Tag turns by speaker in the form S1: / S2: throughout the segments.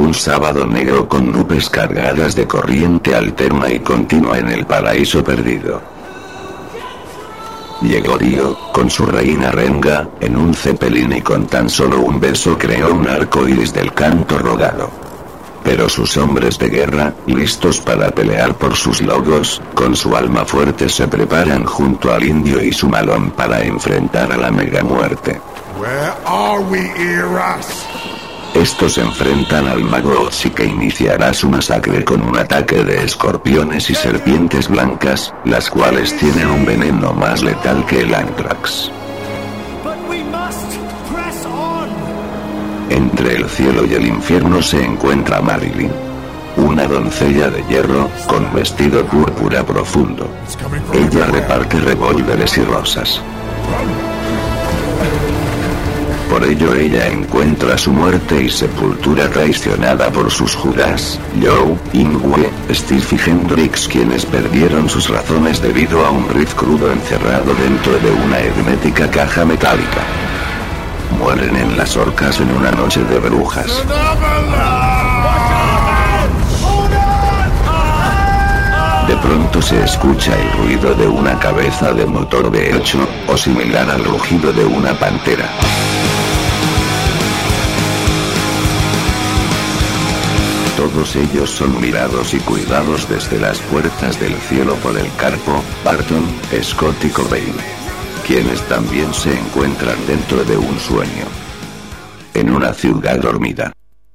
S1: un sábado negro con nubes cargadas de corriente alterna y continua en el paraíso perdido. Llegó Dio, con su reina Renga, en un Zeppelin y con tan solo un beso creó un arco iris del canto rodado. Pero sus hombres de guerra, listos para pelear por sus logos, con su alma fuerte se preparan junto al indio y su malón para enfrentar a la mega muerte.
S2: Where are we, Eras?
S1: Estos enfrentan al mago Otzi, que iniciará su masacre con un ataque de escorpiones y serpientes blancas, las cuales tienen un veneno más letal que el Anthrax. Entre el cielo y el infierno se encuentra Marilyn, una doncella de hierro, con vestido púrpura profundo. Ella reparte revólveres y rosas. Por ello ella encuentra su muerte y sepultura traicionada por sus Judas, Joe, Ingwe, Steve y Hendrix, quienes perdieron sus razones debido a un riff crudo encerrado dentro de una hermética caja metálica. Mueren en las orcas en una noche de brujas. De pronto se escucha el ruido de una cabeza de motor V8, o similar al rugido de una pantera. Todos ellos son mirados y cuidados desde las puertas del cielo por el Carpo, Barton, Scott y Cobain, quienes también se encuentran dentro de un sueño, en una ciudad dormida.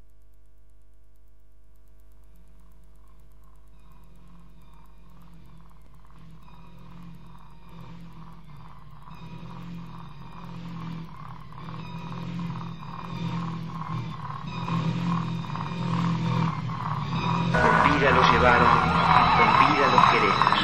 S3: Con vida los llevaron, con vida los queremos.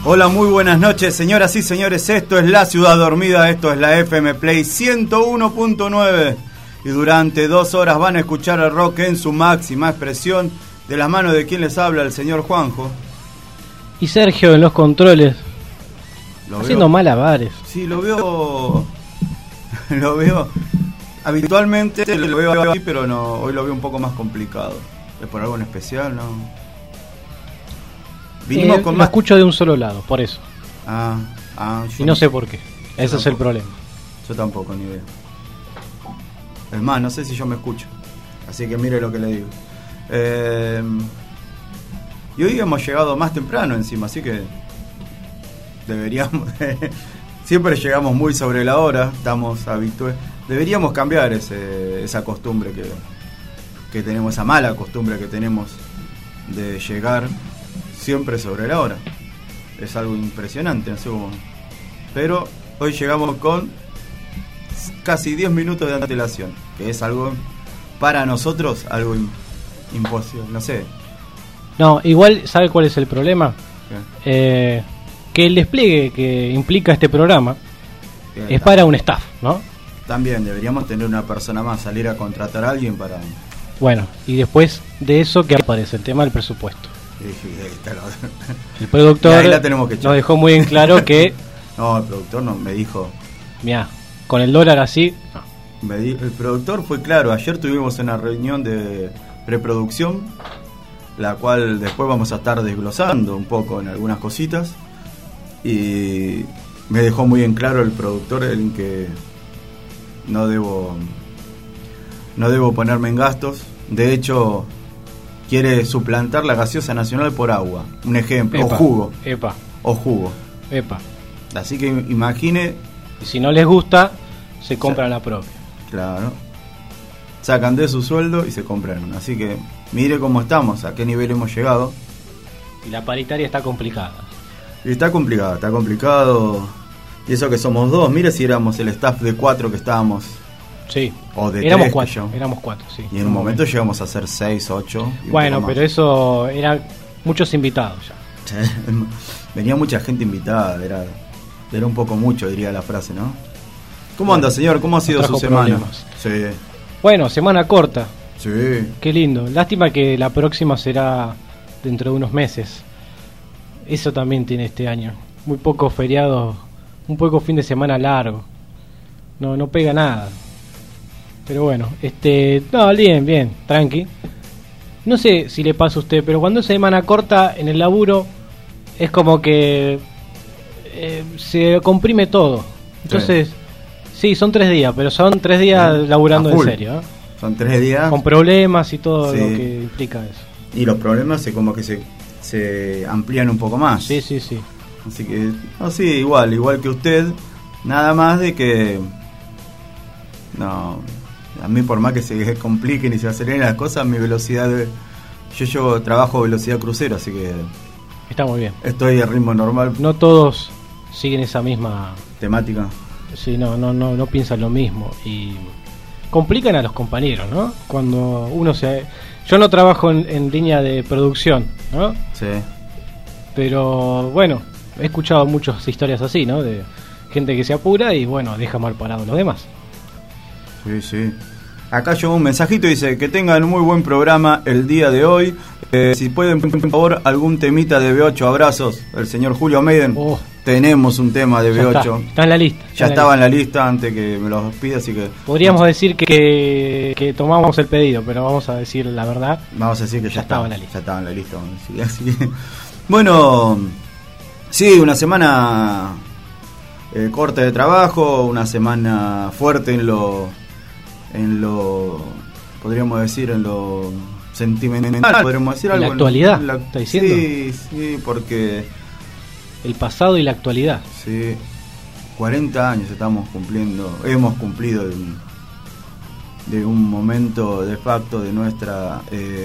S4: Hola, muy buenas noches, señoras y señores. Esto es La Ciudad Dormida, esto es la FM Play 101.9. Y durante 2 horas van a escuchar el rock en su máxima expresión, de la mano de quien les habla, el señor Juanjo.
S5: Y Sergio en los controles, haciendo
S4: veo,
S5: malabares.
S4: Sí, lo veo. Lo veo. Habitualmente lo veo así, pero no, hoy lo veo un poco más complicado. ¿Es por algo en especial? No. Vinimos con
S5: Lo
S4: más.
S5: escucho de un solo lado, por eso.
S4: Y
S5: Y no sé por qué. Ese es el problema.
S4: Yo tampoco, ni idea. Es más, no sé si yo me escucho. Así que mire lo que le digo. Y hoy hemos llegado más temprano encima, así que deberíamos... Siempre llegamos muy sobre la hora, estamos habituados. Deberíamos cambiar esa costumbre que tenemos, esa mala costumbre que tenemos de llegar siempre sobre la hora. Es algo impresionante, no sé cómo. Pero hoy llegamos con casi 10 minutos de antelación, que es algo, para nosotros, algo imposible, no sé.
S5: No, igual, ¿sabe cuál es el problema? Que el despliegue que implica este programa es para un staff, ¿no?
S4: También deberíamos tener una persona más, salir a contratar a alguien para...
S5: Bueno, y después de eso, ¿qué aparece? El tema del presupuesto. El
S4: Y
S5: productor
S4: ahí la tenemos que echar.
S5: nos dejó muy en claro que,
S4: No, el productor no me dijo...
S5: mirá, con el dólar así, no.
S4: El productor fue claro. Ayer tuvimos una reunión de preproducción, la cual después vamos a estar desglosando un poco en algunas cositas, y me dejó muy en claro el productor en que no debo ponerme en gastos. De hecho, quiere suplantar la gaseosa nacional por agua, un ejemplo.
S5: Epa,
S4: o jugo.
S5: Epa.
S4: Así que imagine.
S5: Y si no les gusta, se compran la propia.
S4: Claro. Sacan de su sueldo y se compran una. Así que mire cómo estamos, a qué nivel hemos llegado.
S5: Y la paritaria está complicada.
S4: Y está complicado. Y eso que somos 2. Mire si éramos el staff de 4 que estábamos.
S5: Sí.
S4: O de
S5: éramos
S4: 3,
S5: 4. Éramos 4, sí.
S4: Y en un momento llegamos a ser 6, 8.
S5: Bueno, pero eso eran muchos invitados ya.
S4: Venía mucha gente invitada. Era un poco mucho, diría la frase, ¿no? ¿Cómo anda, señor? ¿Cómo ha sido su semana?
S5: Problemas.
S4: Sí.
S5: Bueno, semana corta.
S4: Sí.
S5: Qué lindo. Lástima que la próxima será dentro de unos meses. Eso también tiene este año. Muy pocos feriados, un poco fin de semana largo. No pega nada. Pero bueno, no, bien, tranqui. No sé si le pasa a usted, pero cuando es semana corta en el laburo es como que se comprime todo. Entonces, sí, son 3 días, pero son 3 días laburando en serio, ¿eh?
S4: Son 3 días.
S5: Con problemas y todo
S4: Sí.
S5: lo que implica eso.
S4: Y los problemas como que se amplían un poco más.
S5: Sí.
S4: Así que, sí, igual que usted, nada más de que, no, a mí por más que se compliquen y se aceleren las cosas, mi velocidad, yo trabajo velocidad crucero, así que
S5: Está muy bien.
S4: estoy a ritmo normal.
S5: No todos siguen esa misma
S4: Temática.
S5: Sí, no piensan lo mismo y complican a los compañeros, ¿no? Cuando uno yo no trabajo en línea de producción, ¿no?
S4: Sí.
S5: Pero bueno, he escuchado muchas historias así, ¿no? De gente que se apura y bueno, deja mal parado a los demás.
S4: Sí. Acá llegó un mensajito y dice que tengan un muy buen programa el día de hoy. Si pueden, por favor, algún temita de B8, abrazos. El señor Julio Maiden. Tenemos un tema de B8.
S5: Está en la lista.
S4: Ya estaba en la lista antes que me los pida, así que...
S5: Podríamos decir que tomamos el pedido, pero vamos a decir la verdad.
S4: Vamos a decir que ya
S5: estaba en la lista.
S4: Ya estaba en la lista, vamos a decir. Así que, bueno, sí, una semana corta de trabajo, una semana fuerte en lo podríamos decir, en lo sentimental, podríamos decir algo.
S5: ¿En la actualidad? ¿Está diciendo?
S4: Sí, porque...
S5: El pasado y la actualidad.
S4: Sí, 40 años hemos cumplido de un momento de facto de nuestra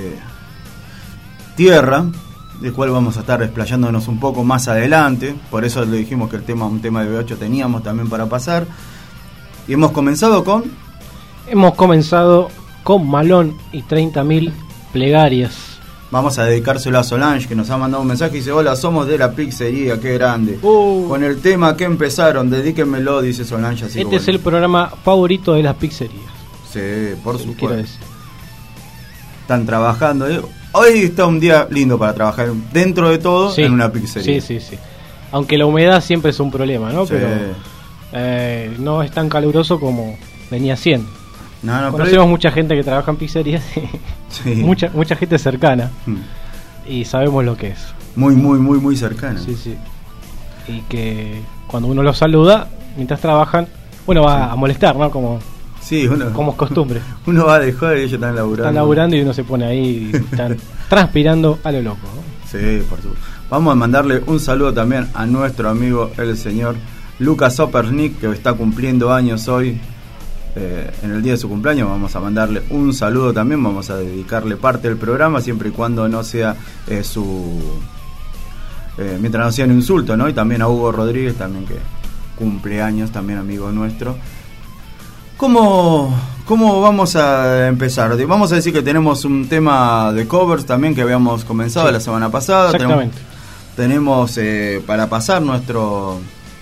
S4: tierra, del cual vamos a estar desplayándonos un poco más adelante. Por eso le dijimos que un tema de B8 teníamos también para pasar. Y hemos comenzado con
S5: Malón y 30.000 plegarias.
S4: Vamos a dedicárselo a Solange, que nos ha mandado un mensaje y dice: hola, somos de la pizzería, qué grande. Con el tema que empezaron, dedíquenmelo, dice Solange. Así
S5: este es el programa favorito de las pizzerías.
S4: Sí, por supuesto.
S5: Quiero decir.
S4: Están trabajando. Hoy está un día lindo para trabajar dentro de todo, sí, en una pizzería.
S5: Sí. Aunque la humedad siempre es un problema, ¿no? Sí. Pero no es tan caluroso como venía siendo. Conocemos mucha gente que trabaja en pizzerías, sí. mucha gente cercana, y sabemos lo que es.
S4: Muy cercana.
S5: Sí. Y que cuando uno los saluda, mientras trabajan, uno va a molestar, ¿no? Como es costumbre. Uno va de joder y ellos están laburando. Están laburando y uno se pone ahí y están transpirando a lo loco, ¿no?
S4: Sí, por supuesto. Vamos a mandarle un saludo también a nuestro amigo, el señor Lucas Opernik, que está cumpliendo años hoy. En el día de su cumpleaños vamos a mandarle un saludo también, vamos a dedicarle parte del programa, siempre y cuando no sea mientras no sea un insulto, ¿no? Y también a Hugo Rodríguez, también, que cumple años, también amigo nuestro. ¿Cómo vamos a empezar? Vamos a decir que tenemos un tema de covers también que habíamos comenzado la semana pasada.
S5: Exactamente.
S4: Tenemos para pasar nuestro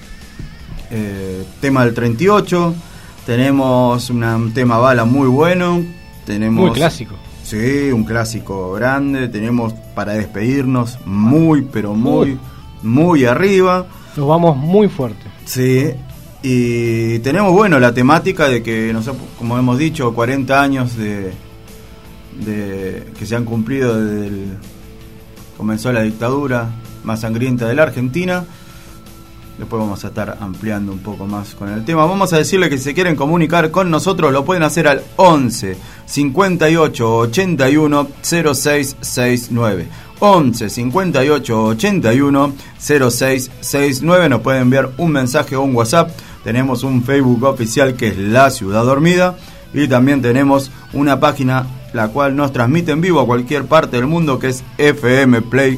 S4: tema del 38. Tenemos un tema bala muy bueno. Tenemos,
S5: muy clásico.
S4: Sí, un clásico grande. Tenemos para despedirnos muy arriba.
S5: Nos vamos muy fuerte.
S4: Sí. Y tenemos, la temática de que, no sé, como hemos dicho, 40 años de que se han cumplido desde comenzó la dictadura más sangrienta de la Argentina. Después vamos a estar ampliando un poco más con el tema. Vamos a decirle que si se quieren comunicar con nosotros lo pueden hacer al 11 58 81 0669. 11 58 81 0669. Nos pueden enviar un mensaje o un WhatsApp. Tenemos un Facebook oficial que es La Ciudad Dormida. Y también tenemos una página la cual nos transmite en vivo a cualquier parte del mundo, que es FM Play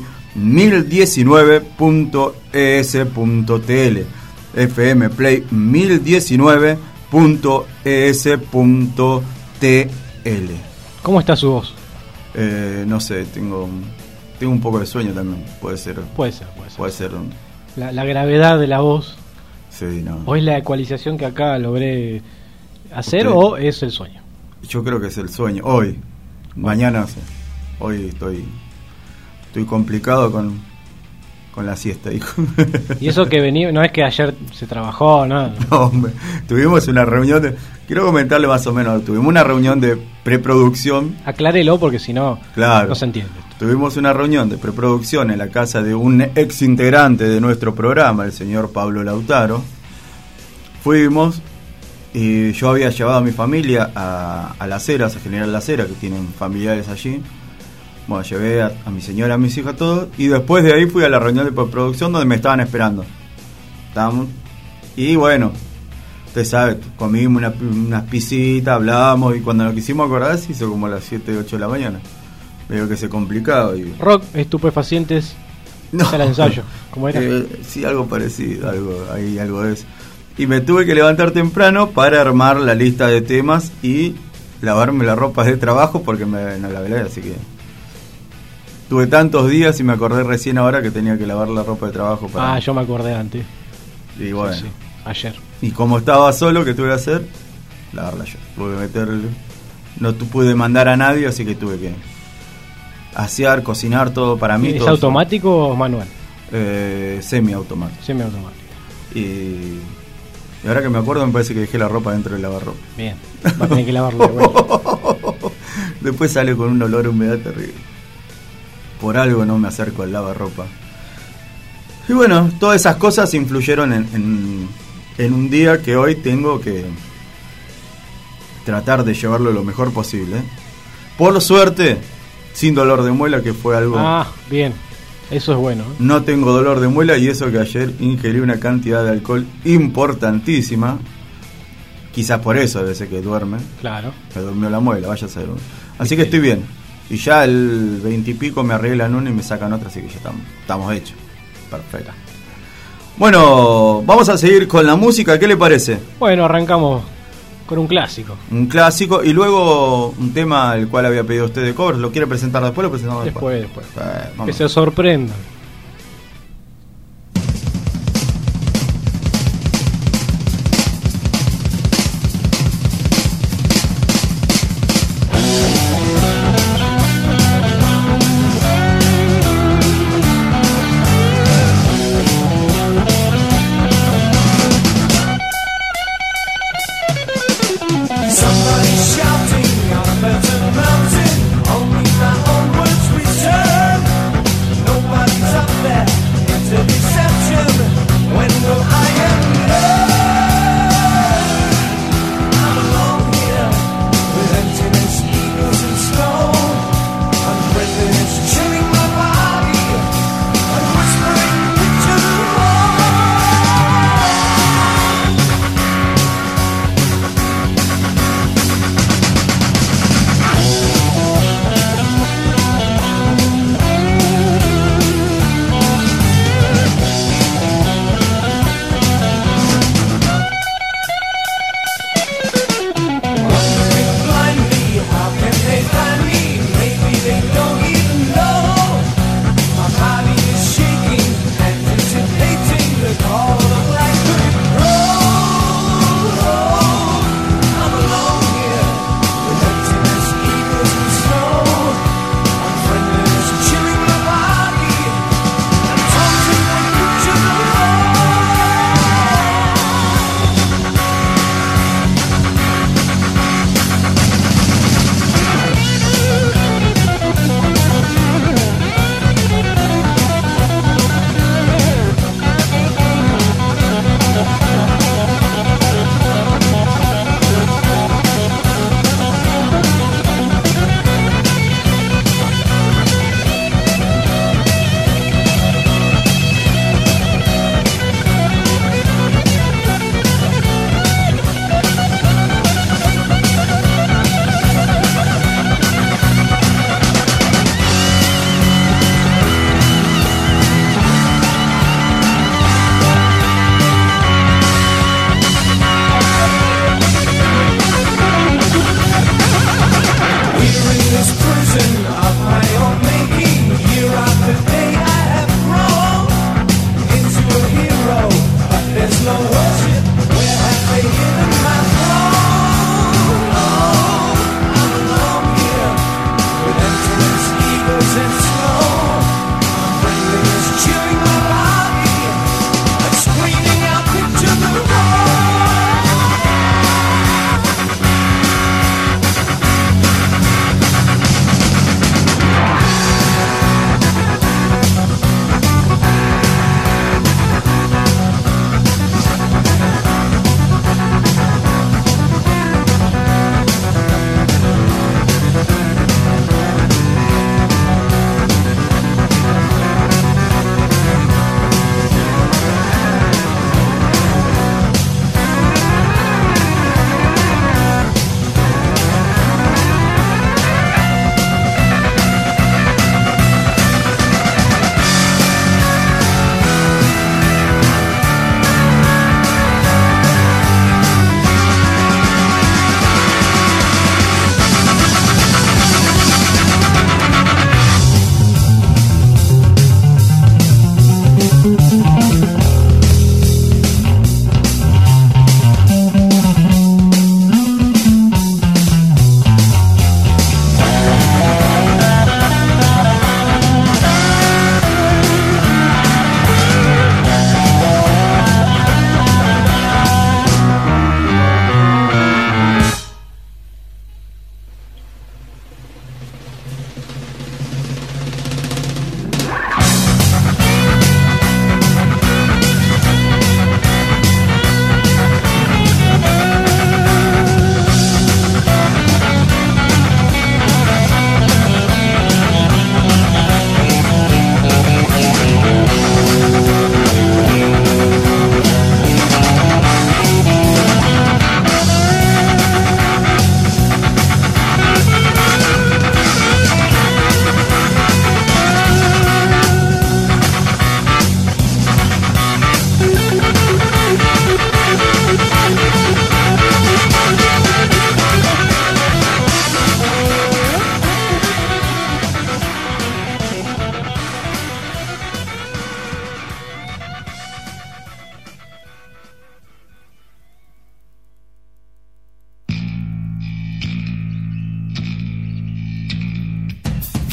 S4: 1019.es.tl. FM Play 1019.es.tl.
S5: ¿Cómo está su voz?
S4: No sé, tengo un poco de sueño también. Puede ser.
S5: La gravedad de la voz.
S4: Sí, no.
S5: ¿O es la ecualización que acá logré hacer o es el sueño?
S4: Yo creo que es el sueño. Hoy. Mañana no sé. Hoy estoy complicado con la siesta, hijo.
S5: Y eso que venía, no es que ayer se trabajó, ¿no?
S4: No, hombre. Tuvimos una reunión quiero comentarle más o menos. Tuvimos una reunión de preproducción.
S5: Aclárelo porque si no, no se entiende.
S4: Tuvimos una reunión de preproducción en la casa de un ex integrante de nuestro programa, el señor Pablo Lautaro. Fuimos y yo había llevado a mi familia a Las Heras, a General Las Heras, que tienen familiares allí. Bueno, llevé a mi señora, a mis hijas, todos. Y después de ahí fui a la reunión de preproducción donde me estaban esperando. Y bueno, usted sabe, comimos unas pisitas, hablábamos. Y cuando nos quisimos acordar se hizo como a las 7, 8 de la mañana. Veo que se complicaba.
S5: Rock, estupefacientes, no. El ensayo, ¿cómo era?
S4: Sí, algo parecido, algo es. Y me tuve que levantar temprano para armar la lista de temas y lavarme la ropa de trabajo porque no la velé, así que tuve tantos días y me acordé recién ahora que tenía que lavar la ropa de trabajo para...
S5: yo me acordé antes.
S4: Y bueno,
S5: sí, ayer.
S4: Y como estaba solo, ¿qué tuve que hacer? Lavarla yo. No pude mandar a nadie, así que tuve que asear, cocinar todo para mí.
S5: ¿Es
S4: todo
S5: automático o manual?
S4: Semiautomático. Y ahora que me acuerdo, me parece que dejé la ropa dentro del lavarropa.
S5: Bien, va a tener que lavarlo de vuelta.
S4: Después sale con un olor a humedad terrible. Por algo no me acerco al lavarropa. Y bueno, todas esas cosas influyeron en un día que hoy tengo que tratar de llevarlo lo mejor posible. Por suerte, sin dolor de muela, que fue algo...
S5: bien. Eso es bueno.
S4: No tengo dolor de muela y eso que ayer ingerí una cantidad de alcohol importantísima. Quizás por eso, debe ser que duerme.
S5: Claro.
S4: Me durmió la muela, vaya a ser. Así que estoy bien. Y ya el 20 y pico me arreglan una y me sacan otra, así que ya estamos hechos. Perfecto. Bueno, vamos a seguir con la música, ¿qué le parece?
S5: Bueno, arrancamos Con un clásico.
S4: Un clásico y luego un tema al cual había pedido usted de covers. ¿Lo quiere presentar después o lo presentamos después?
S5: Después.
S4: Vamos.
S5: Que se sorprendan.
S6: Only my own words return. Nobody's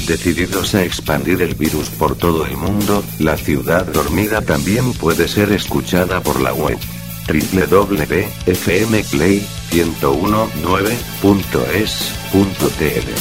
S1: Decididos a expandir el virus por todo el mundo, La Ciudad Dormida también puede ser escuchada por la web www.fmplay1019.es.tl.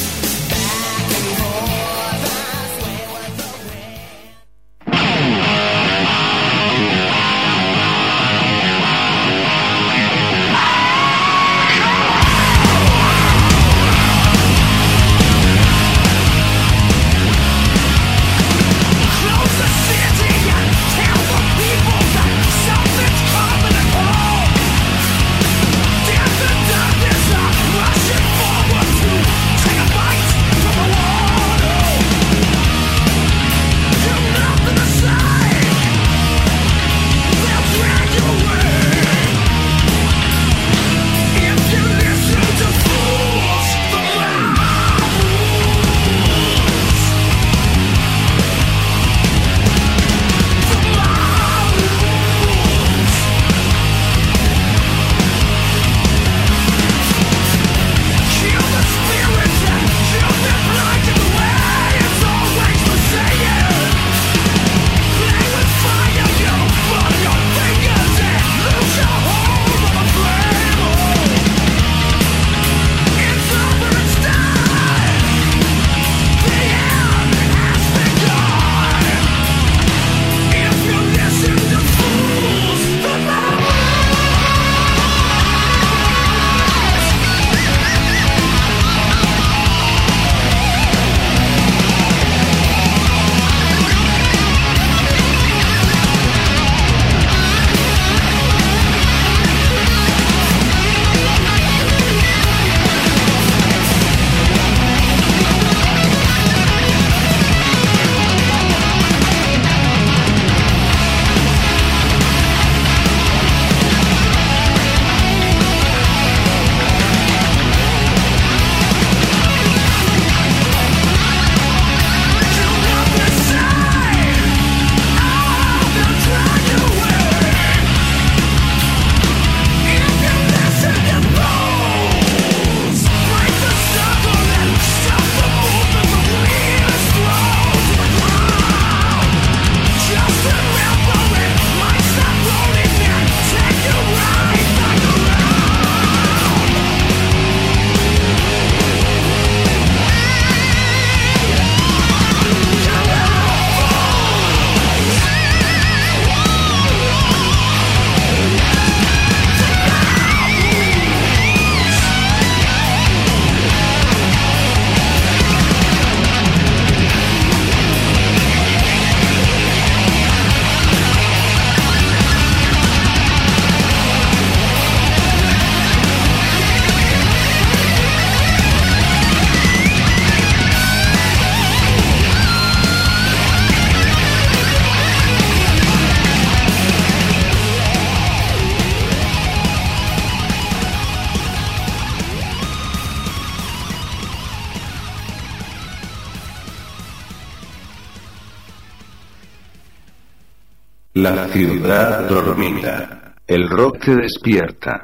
S1: La ciudad dormida. El rock te despierta.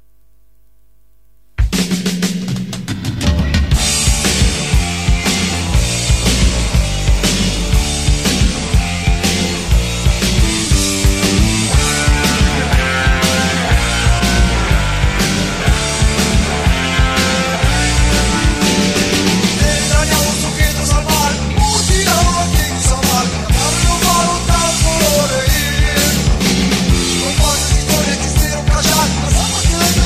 S6: Quisieron callar, pasamos que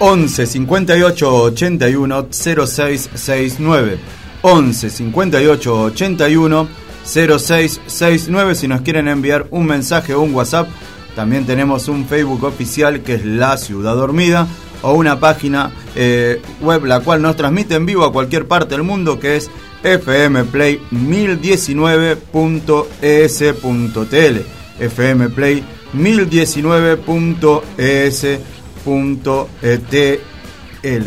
S4: 11 58 81 0669. 11 58 81 0669. Si nos quieren enviar un mensaje o un WhatsApp, también tenemos un Facebook oficial que es La Ciudad Dormida, o una página web la cual nos transmite en vivo a cualquier parte del mundo, que es fmplay 1019.es.tl. fmplay 1019.es.tl.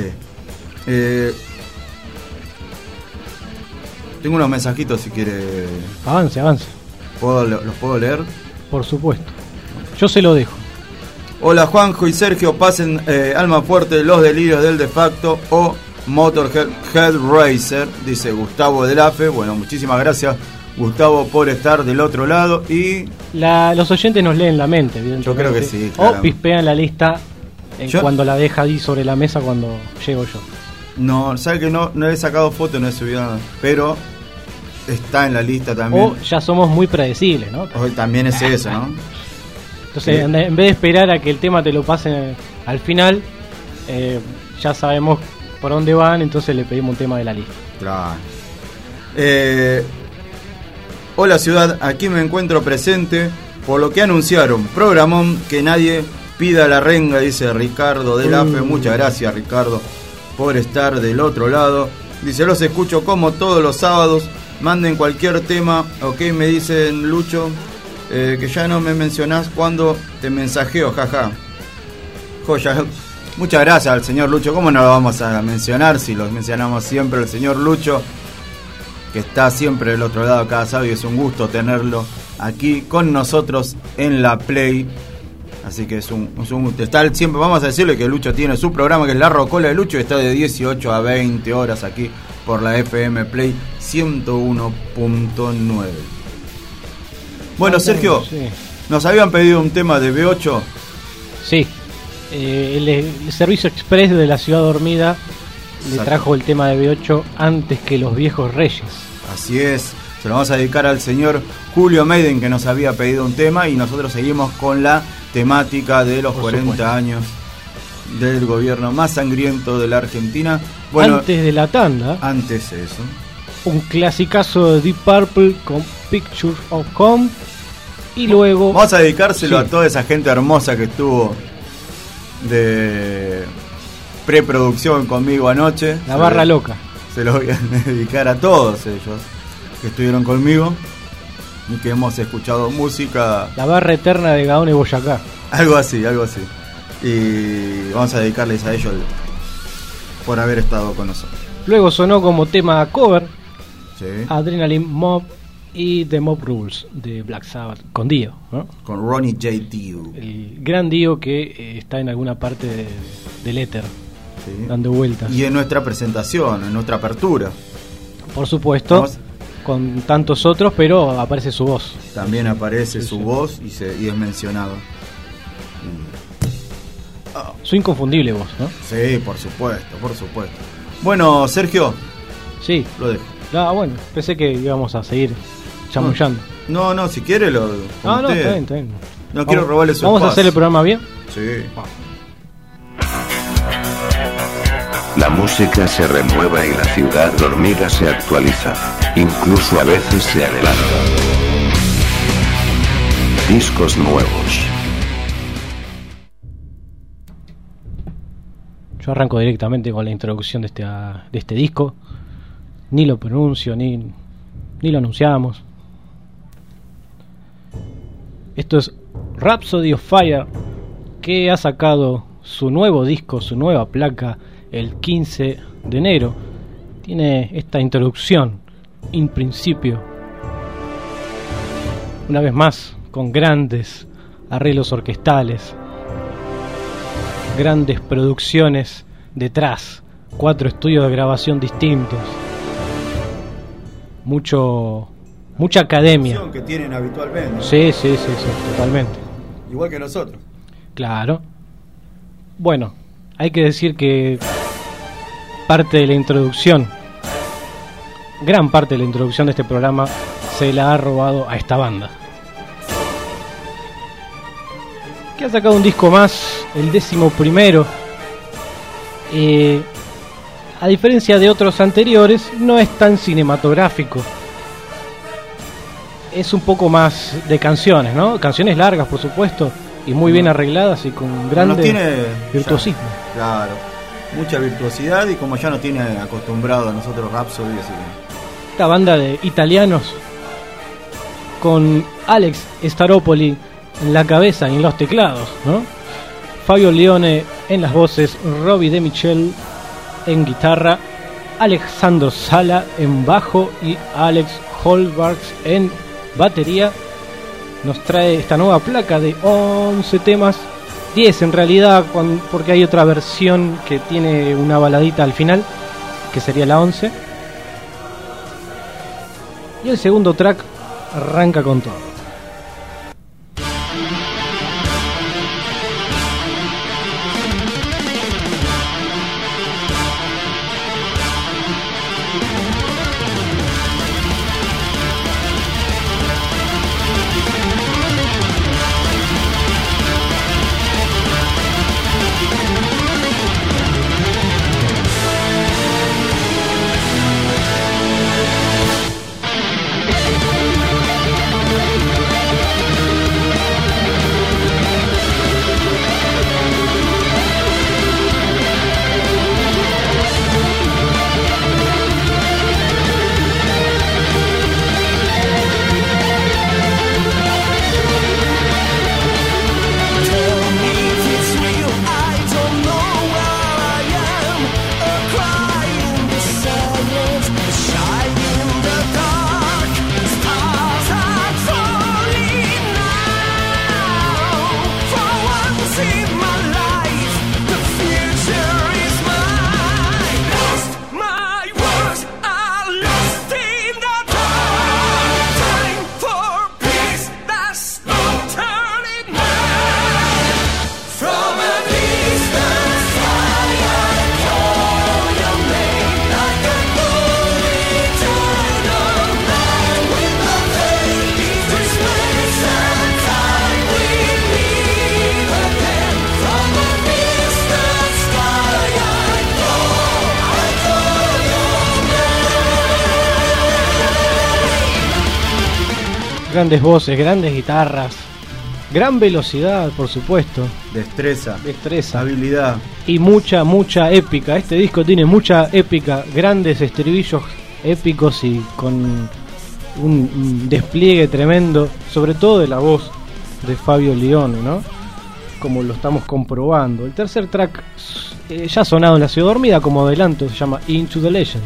S4: Tengo unos mensajitos si quiere.
S5: Avance.
S4: ¿Los puedo leer?
S5: Por supuesto. Yo se lo dejo.
S4: Hola Juanjo y Sergio, pasen Alma Fuerte, Los Delirios del De Facto o Motorhead Hellraiser, dice Gustavo del AFE. Bueno, muchísimas gracias Gustavo por estar del otro lado. Y
S5: los oyentes nos leen la mente, evidentemente.
S4: Yo creo que sí,
S5: o pispean la lista cuando la deja ahí sobre la mesa cuando llego yo.
S4: No, sabe que no he sacado foto, no he subido nada, pero está en la lista también.
S5: O ya somos muy predecibles, ¿no?
S4: También es eso, ¿no?
S5: Entonces, en vez de esperar a que el tema te lo pasen al final, ya sabemos por dónde van, entonces le pedimos un tema de la lista.
S4: Claro. Hola ciudad, aquí me encuentro presente por lo que anunciaron. Programón que nadie pida la renga, dice Ricardo del AFE. Muchas gracias Ricardo por estar del otro lado. Dice, los escucho como todos los sábados. Manden cualquier tema. Ok, me dicen Lucho, que ya no me mencionás cuando te mensajeo, jaja. Joya. Muchas gracias al señor Lucho. ¿Cómo no lo vamos a mencionar si lo mencionamos siempre? El señor Lucho, que está siempre del otro lado cada sábado, y es un gusto tenerlo aquí con nosotros en la Play. Así que es un gusto. Está siempre, vamos a decirle que Lucho tiene su programa, que es La Rocola de Lucho, y está de 18 a 20 horas aquí por la FM Play 101.9. Bueno, Sergio, sí. Nos habían pedido un tema de B8.
S5: Sí, el Servicio Express de la Ciudad Dormida. Exacto. Le trajo el tema de B8 antes que Los Viejos Reyes.
S4: Así es, se lo vamos a dedicar al señor Julio Maiden, que nos había pedido un tema, y nosotros seguimos con la temática de los 40 años del gobierno más sangriento de la Argentina. Bueno,
S5: antes de la tanda,
S4: antes eso,
S5: un clasicazo de Deep Purple con Pictures of Home, y luego
S4: vamos a dedicárselo a toda esa gente hermosa que estuvo de preproducción conmigo anoche.
S5: La barra loca.
S4: Se lo voy a dedicar a todos ellos que estuvieron conmigo y que hemos escuchado música.
S5: La barra eterna de Gaón y Boyacá.
S4: Algo así. Y vamos a dedicarles a ellos por haber estado con nosotros.
S5: Luego sonó como tema cover,
S4: sí,
S5: Adrenaline Mob y The Mob Rules de Black Sabbath con Dio, ¿no?
S4: Con Ronnie J. Dio.
S5: El gran Dio que está en alguna parte del éter, sí, dando vueltas.
S4: Y en nuestra presentación, en nuestra apertura.
S5: Por supuesto, con tantos otros, pero aparece su voz.
S4: También aparece su voz y es mencionado.
S5: Su inconfundible voz, ¿no?
S4: Sí, por supuesto. Bueno, Sergio.
S5: Sí.
S4: Lo dejo.
S5: Ah, bueno, pensé que íbamos a seguir chamullando.
S4: No, si quiere lo...
S5: No, está bien.
S4: No quiero robarle su
S5: ¿Vamos a hacer el programa bien?
S4: Sí.
S1: La música se renueva y la ciudad dormida se actualiza. Incluso a veces se adelanta. Discos nuevos.
S5: Yo arranco directamente con la introducción de este disco. Ni lo pronuncio, ni lo anunciamos. Esto es Rhapsody of Fire, que ha sacado su nuevo disco, su nueva placa, el 15 de enero. Tiene esta introducción, in principio, una vez más, con grandes arreglos orquestales, grandes producciones detrás, 4 estudios de grabación distintos, mucha academia
S4: que tienen habitualmente, ¿no?
S5: Sí, totalmente.
S4: Igual que nosotros.
S5: Claro. Bueno, hay que decir que parte de la introducción, gran parte de la introducción de este programa se la ha robado a esta banda, que ha sacado un disco más, el 11º, A diferencia de otros anteriores, no es tan cinematográfico. Es un poco más de canciones, ¿no? Canciones largas, por supuesto, y muy bien arregladas y con grande virtuosismo.
S4: Claro, mucha virtuosidad, y como ya nos tiene acostumbrado a nosotros Rhapsody, así que...
S5: Esta banda de italianos con Alex Staropoli en la cabeza y en los teclados, ¿no? Fabio Lione en las voces, Robbie De Michel en guitarra, Alexandro Sala en bajo y Alex Holbarks en batería. Nos trae esta nueva placa de 11 temas, 10 en realidad, porque hay otra versión que tiene una baladita al final, que sería la 11. Y el segundo track arranca con todo. Grandes voces, grandes guitarras, gran velocidad, por supuesto,
S4: destreza,
S5: habilidad y mucha épica. Este disco tiene mucha épica, grandes estribillos épicos y con un despliegue tremendo, sobre todo de la voz de Fabio Lione, ¿no? Como lo estamos comprobando. El tercer track ya ha sonado en La Ciudad Dormida como adelanto, se llama Into the Legend.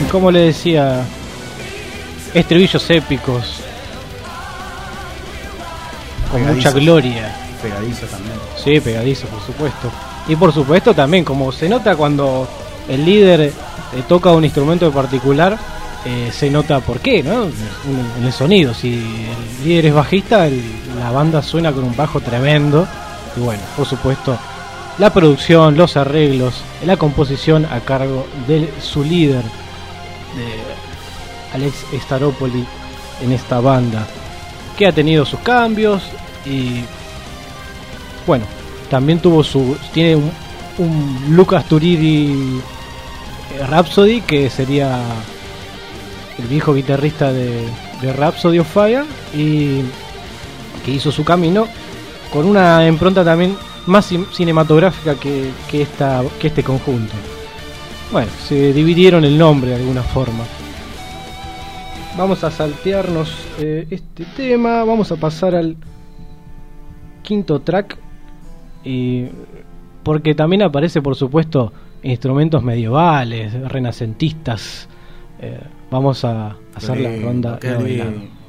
S5: como le decía, estribillos épicos, con mucha gloria.
S4: Pegadizo también.
S5: Sí, pegadizo, por supuesto. Y por supuesto también, como se nota cuando el líder toca un instrumento en particular, se nota por qué, ¿no? En el sonido. Si el líder es bajista, la banda suena con un bajo tremendo. Y bueno, por supuesto, la producción, los arreglos, la composición a cargo de su líder, de Alex Staropoli, en esta banda, que ha tenido sus cambios y bueno, también tiene un Lucas Turiri Rhapsody, que sería el viejo guitarrista de Rhapsody of Fire, y que hizo su camino con una impronta también más cinematográfica que este conjunto. Bueno, se dividieron el nombre de alguna forma. Vamos a saltearnos este tema, vamos a pasar al quinto track, y porque también aparece, por supuesto, instrumentos medievales, renacentistas. Vamos a hacer la ronda de bailando.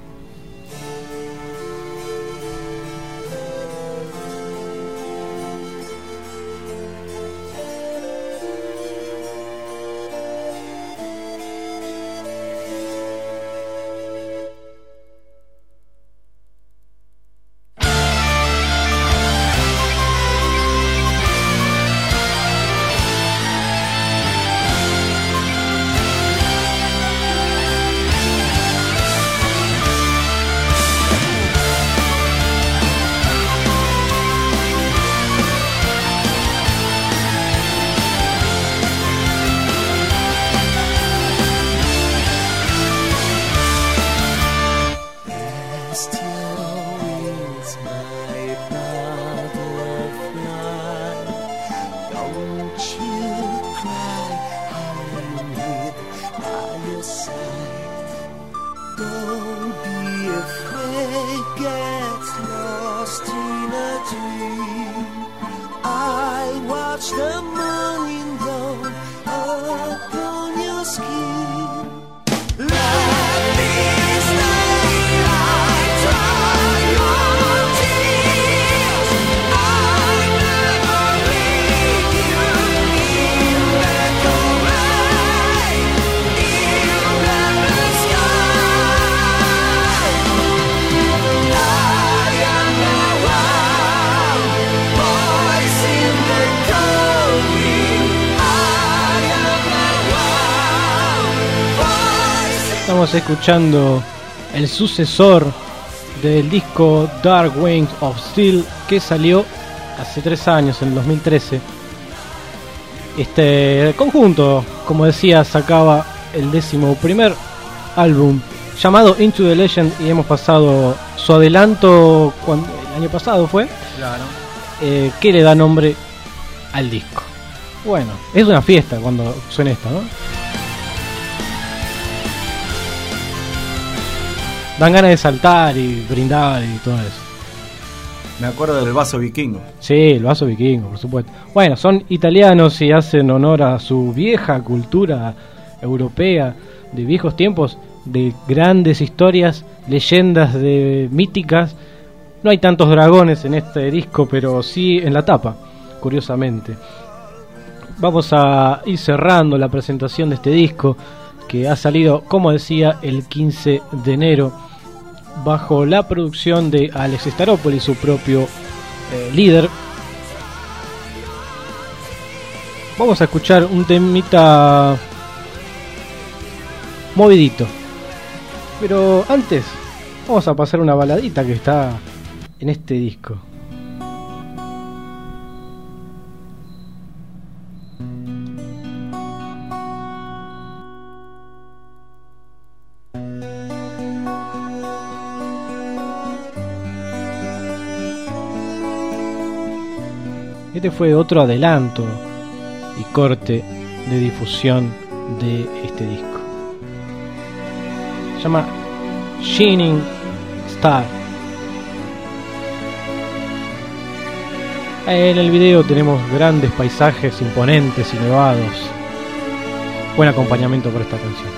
S5: Estamos escuchando el sucesor del disco Dark Wings of Steel, que salió hace 3 años, en el 2013. Este conjunto, como decía, sacaba el 11º álbum llamado Into the Legend, y hemos pasado su adelanto el año pasado fue,
S4: Claro.
S5: Que le da nombre al disco. Bueno, es una fiesta cuando suena esto, ¿no? Dan ganas de saltar y brindar y todo eso.
S4: Me acuerdo del vaso vikingo.
S5: Sí, el vaso vikingo, por supuesto. Bueno, son italianos y hacen honor a su vieja cultura europea, de viejos tiempos, de grandes historias, leyendas míticas. No hay tantos dragones en este disco, pero sí en la tapa, curiosamente. Vamos a ir cerrando la presentación de este disco, que ha salido, como decía, el 15 de enero, bajo la producción de Alex Staropoli, su propio líder. Vamos a escuchar un temita movidito, pero antes vamos a pasar una baladita que está en este disco. Este fue otro adelanto y corte de difusión de este disco. Se llama Shining Star. En el video tenemos grandes paisajes imponentes y nevados. buen acompañamiento para esta canción.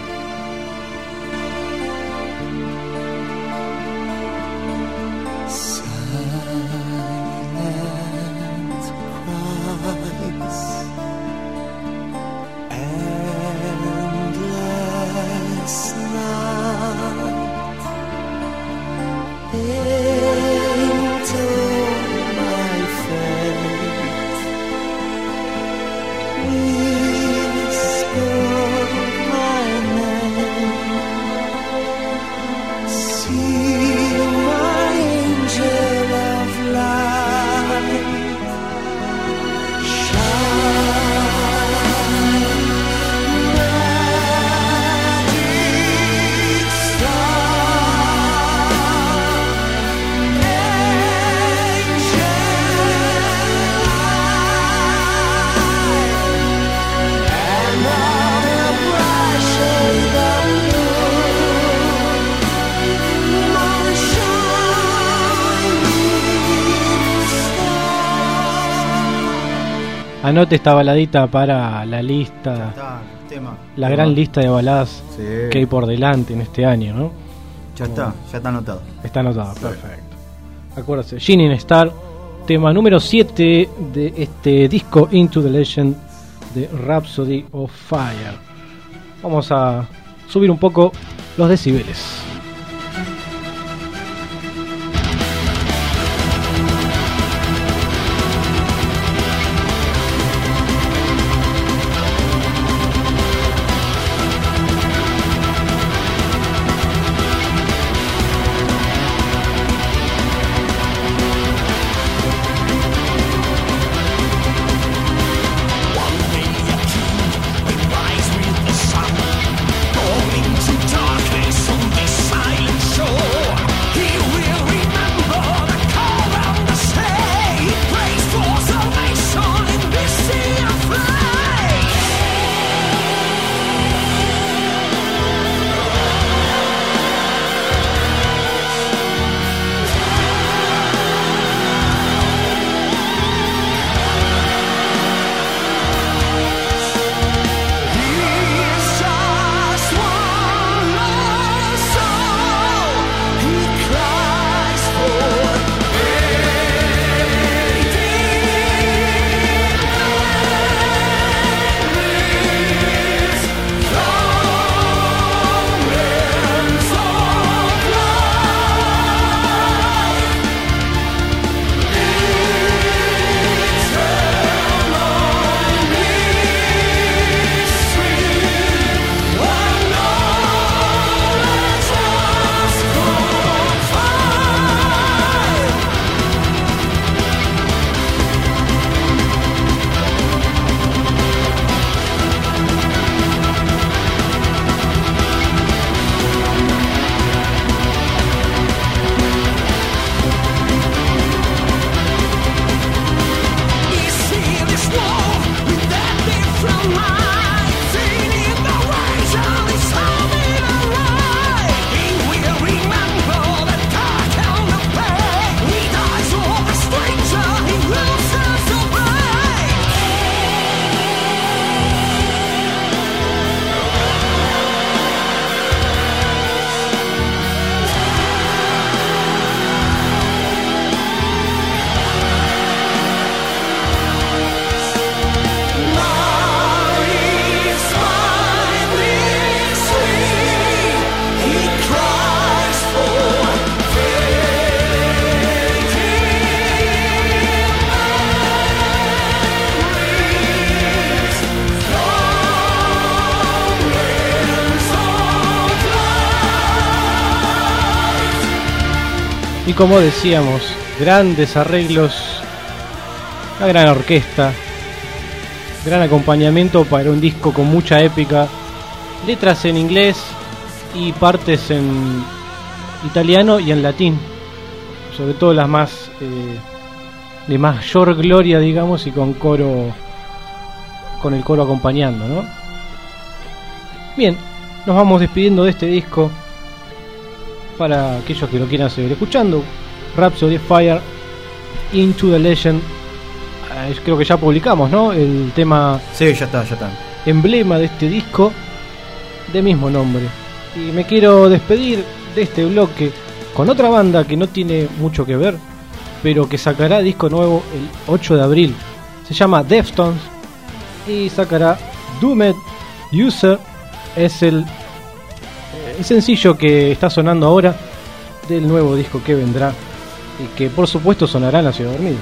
S5: Anote esta baladita para la lista, la gran lista de baladas que hay por delante en este año, ¿no?
S4: Ya está anotado.
S5: Está anotado, perfecto. Acuérdate, Shining Star, tema número 7 de este disco Into the Legend de Rhapsody of Fire. Vamos a subir un poco los decibeles. Y como decíamos, grandes arreglos, una gran orquesta, gran acompañamiento para un disco con mucha épica, letras en inglés y partes en italiano y en latín, sobre todo las más de mayor gloria, digamos, y con el coro acompañando, ¿no? Bien, nos vamos despidiendo de este disco. Para aquellos que lo quieran seguir escuchando, Rhapsody of Fire, Into the Legend. Creo que ya publicamos, ¿no? El tema.
S4: Sí, ya está.
S5: emblema de este disco de mismo nombre. Y me quiero despedir de este bloque con otra banda que no tiene mucho que ver, pero que sacará disco nuevo el 8 de abril. Se llama Deftones y sacará Doomed User. Es el sencillo que está sonando ahora del nuevo disco que vendrá y que por supuesto sonará en la Ciudad Dormida.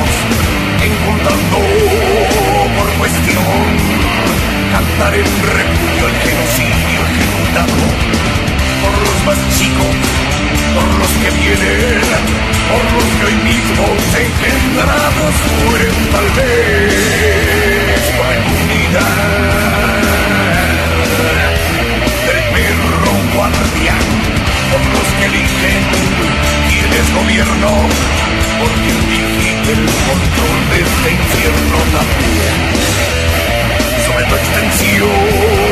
S6: encontrando por cuestión cantar en repudio al genocidio ejecutado por los más chicos, por los que vienen, por los que hoy mismo engendrados mueren tal vez por la impunidad del perro guardián, por los que eligen quién es gobierno, por quien digite el control de este infierno también. Sobre tu extensión,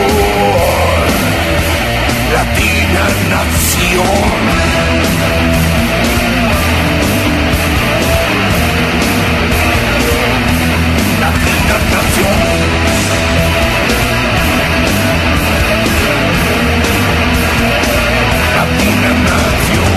S6: latina nación. Latina nación. Latina nación.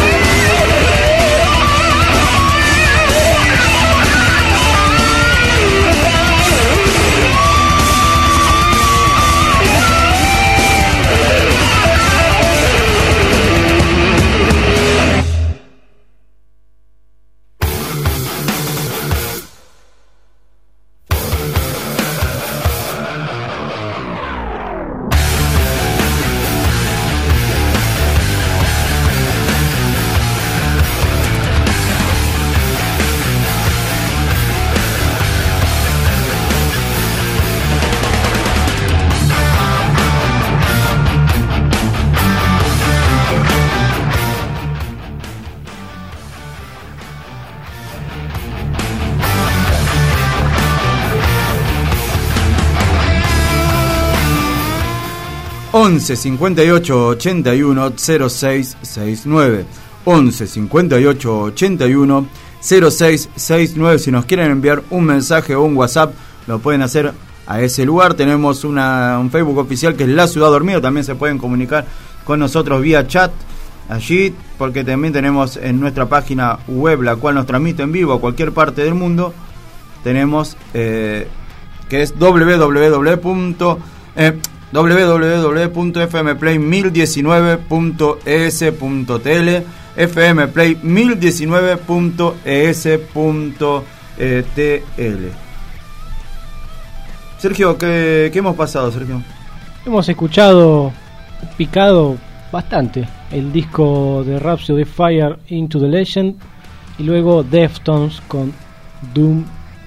S4: 11 58 81 0669. 11 58 81 0669. Si nos quieren enviar un mensaje o un WhatsApp, lo pueden hacer a ese lugar. Tenemos un Facebook oficial que es La Ciudad Dormida. También se pueden comunicar con nosotros vía chat allí, porque también tenemos en nuestra página web, la cual nos transmite en vivo a cualquier parte del mundo. Tenemos que es www.fmplay1019.es.tl, fmplay1019.es.tl. Sergio, ¿qué hemos pasado, Sergio?
S5: Hemos escuchado, picado bastante, el disco de Rhapsody Fire Into the Legend, y luego Deftones con Doomed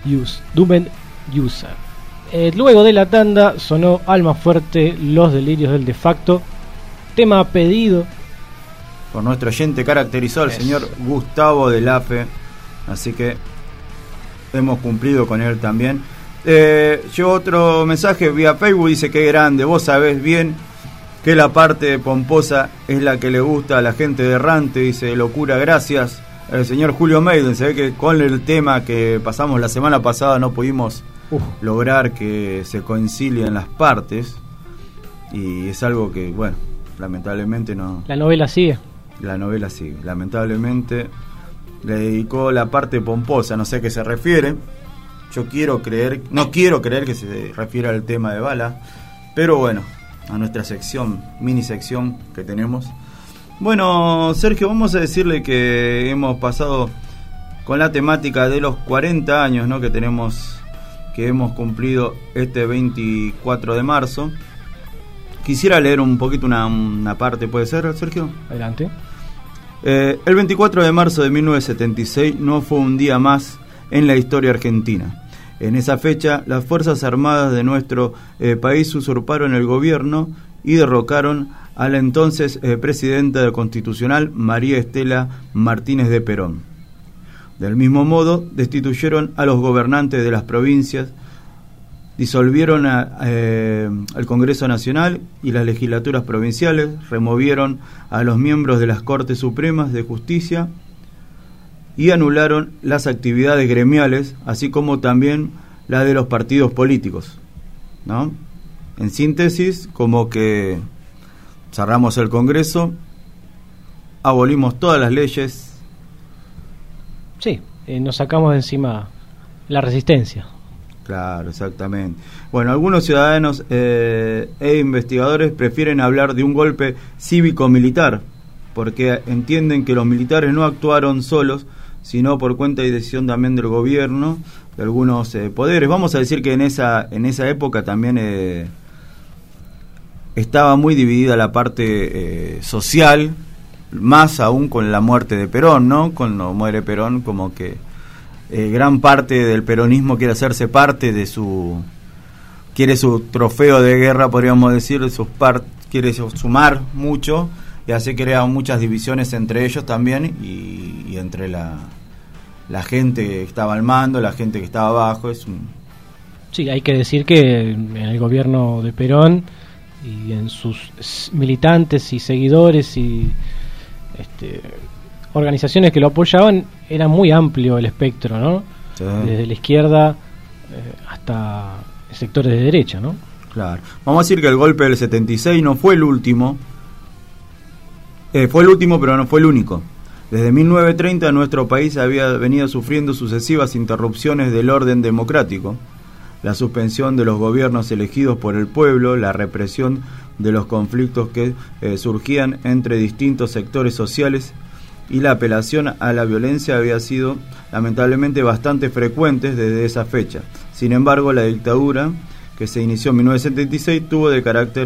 S5: User. Luego de la tanda sonó Alma Fuerte, Los Delirios del De Facto, tema pedido
S4: por nuestro oyente caracterizado, el señor Gustavo del AFE, así que hemos cumplido con él también. Llegó otro mensaje vía Facebook, dice: qué grande, vos sabés bien que la parte pomposa es la que le gusta a la gente de Errante, dice Locura, gracias. El señor Julio Maiden, se ve que con el tema que pasamos la semana pasada no pudimos lograr que se concilien las partes, y es algo que, bueno, lamentablemente no.
S5: La novela sigue,
S4: lamentablemente le dedicó la parte pomposa, no sé a qué se refiere. No quiero creer que se refiere al tema de Bala, pero bueno, a nuestra mini sección que tenemos. Bueno, Sergio, vamos a decirle que hemos pasado con la temática de los 40 años, ¿no?, que hemos cumplido este 24 de marzo. Quisiera leer un poquito una parte, ¿puede ser, Sergio?
S5: Adelante.
S4: El 24 de marzo de 1976 no fue un día más en la historia argentina. En esa fecha, las Fuerzas Armadas de nuestro país usurparon el gobierno y derrocaron a la entonces presidenta del Constitucional, María Estela Martínez de Perón. Del mismo modo, destituyeron a los gobernantes de las provincias, disolvieron al Congreso Nacional y las legislaturas provinciales, removieron a los miembros de las Cortes Supremas de Justicia y anularon las actividades gremiales, así como también la de los partidos políticos, ¿no? En síntesis, como que cerramos el Congreso, abolimos todas las leyes.
S5: Sí, nos sacamos de encima la resistencia.
S4: Claro, exactamente. Bueno, algunos ciudadanos e investigadores prefieren hablar de un golpe cívico-militar, porque entienden que los militares no actuaron solos, sino por cuenta y decisión también del gobierno, de algunos poderes. Vamos a decir que en esa época también estaba muy dividida la parte social, más aún con la muerte de Perón, ¿no? Cuando muere Perón, como que gran parte del peronismo quiere hacerse parte de quiere su trofeo de guerra, podríamos decir, quiere sumar mucho, y así crea muchas divisiones entre ellos también, y entre la gente que estaba al mando, la gente que estaba abajo.
S5: Sí, hay que decir que en el gobierno de Perón y en sus militantes y seguidores y organizaciones que lo apoyaban, era muy amplio el espectro, ¿no? Sí. Desde la izquierda hasta sectores de derecha, ¿no?
S4: Claro. Vamos a decir que el golpe del 76 no fue el último. Fue el último, pero no fue el único. Desde 1930 nuestro país había venido sufriendo sucesivas interrupciones del orden democrático, la suspensión de los gobiernos elegidos por el pueblo, la represión de los conflictos que surgían entre distintos sectores sociales, y la apelación a la violencia había sido lamentablemente bastante frecuente desde esa fecha. Sin embargo, la dictadura, que se inició en 1976, tuvo de carácter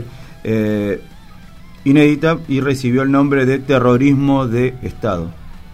S4: inédita y recibió el nombre de terrorismo de Estado.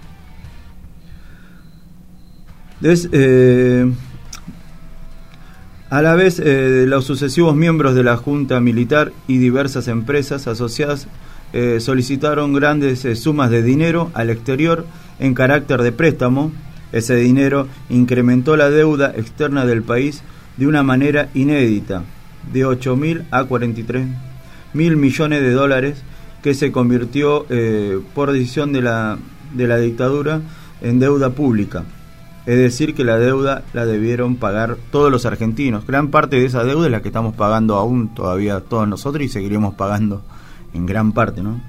S4: A la vez, los sucesivos miembros de la Junta Militar y diversas empresas asociadas solicitaron grandes sumas de dinero al exterior en carácter de préstamo. Ese dinero incrementó la deuda externa del país de una manera inédita, de 8.000 a 43.000 millones de dólares, que se convirtió por decisión de la dictadura en deuda pública. Es decir, que la deuda la debieron pagar todos los argentinos. Gran parte de esa deuda es la que estamos pagando aún todavía todos nosotros, y seguiremos pagando en gran parte, ¿no?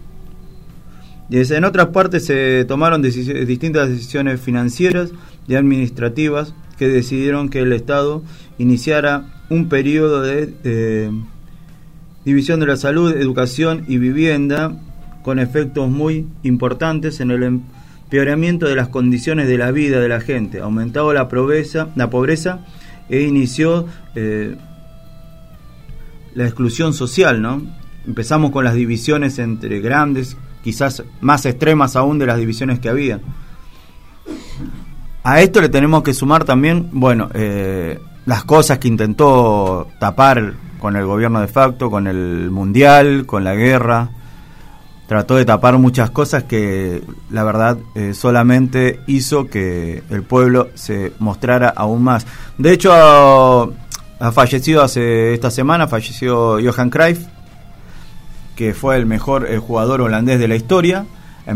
S4: En otras partes se tomaron distintas decisiones financieras y administrativas que decidieron que el Estado iniciara un periodo de división de la salud, educación y vivienda, con efectos muy importantes en el empeoramiento de las condiciones de la vida de la gente. Aumentó la pobreza e inició la exclusión social, ¿no? Empezamos con las divisiones entre grandes, quizás más extremas aún de las divisiones que había. A esto le tenemos que sumar también, las cosas que intentó tapar con el gobierno de facto, con el mundial, con la guerra. Trató de tapar muchas cosas que, la verdad, solamente hizo que el pueblo se mostrara aún más. De hecho, ha fallecido esta semana, falleció Johan Cruyff, que fue el mejor jugador holandés de la historia. En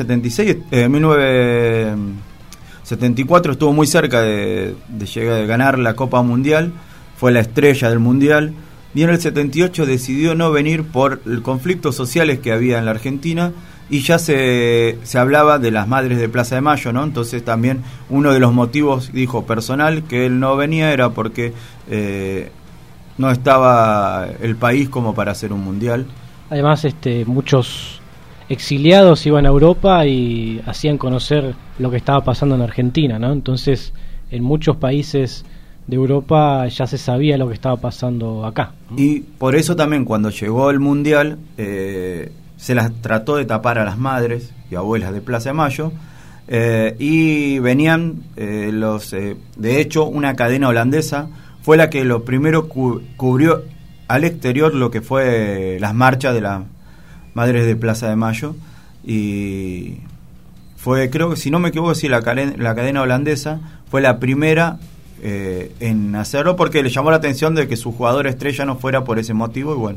S4: 1974 estuvo muy cerca de llegar a ganar la Copa Mundial, fue la estrella del Mundial, y en el 78 decidió no venir por los conflictos sociales que había en la Argentina, y ya se hablaba de las madres de Plaza de Mayo, ¿no? Entonces también uno de los motivos, dijo, personal, que él no venía era porque no estaba el país como para hacer un mundial.
S5: Además, muchos exiliados iban a Europa y hacían conocer lo que estaba pasando en Argentina, ¿no? Entonces, en muchos países de Europa ya se sabía lo que estaba pasando acá.
S4: Y por eso también cuando llegó el Mundial se las trató de tapar a las madres y abuelas de Plaza de Mayo, y venían de hecho una cadena holandesa fue la que lo primero cubrió al exterior lo que fue las marchas de las madres de Plaza de Mayo, y fue, creo que si no me equivoco, sí, la cadena holandesa fue la primera en hacerlo, porque le llamó la atención de que su jugador estrella no fuera por ese motivo, y bueno,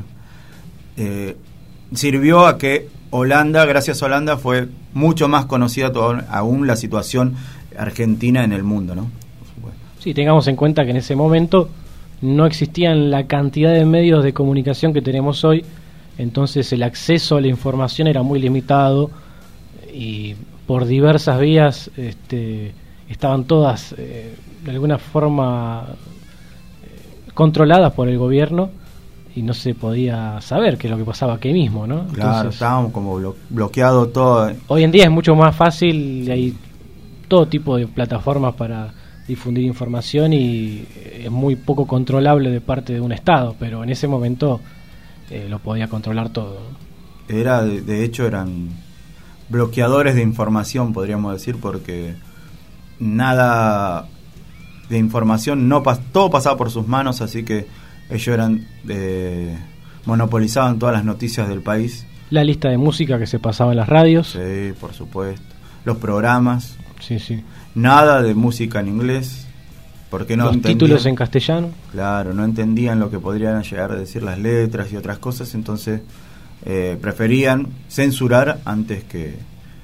S4: sirvió a que Holanda, gracias a Holanda, fue mucho más conocida aún la situación argentina en el mundo, ¿no? Bueno.
S5: Sí, tengamos en cuenta que en ese momento no existían la cantidad de medios de comunicación que tenemos hoy, entonces el acceso a la información era muy limitado, y por diversas vías estaban todas de alguna forma controladas por el gobierno, y no se podía saber qué es lo que pasaba aquí mismo, ¿no?
S4: Claro, entonces, estábamos como bloqueado todo.
S5: Hoy en día es mucho más fácil, hay todo tipo de plataformas para difundir información y es muy poco controlable de parte de un Estado, pero en ese momento lo podía controlar todo, ¿no?
S4: De hecho eran bloqueadores de información, podríamos decir, porque nada de información, todo pasaba por sus manos, así que ellos monopolizaban todas las noticias del país.
S5: La lista de música que se pasaba en las radios.
S4: Sí, por supuesto. Los programas.
S5: Sí, sí.
S4: Nada de música en inglés, porque no
S5: los
S4: entendían,
S5: títulos en castellano.
S4: Claro, no entendían lo que podrían llegar a decir las letras y otras cosas, entonces preferían censurar antes que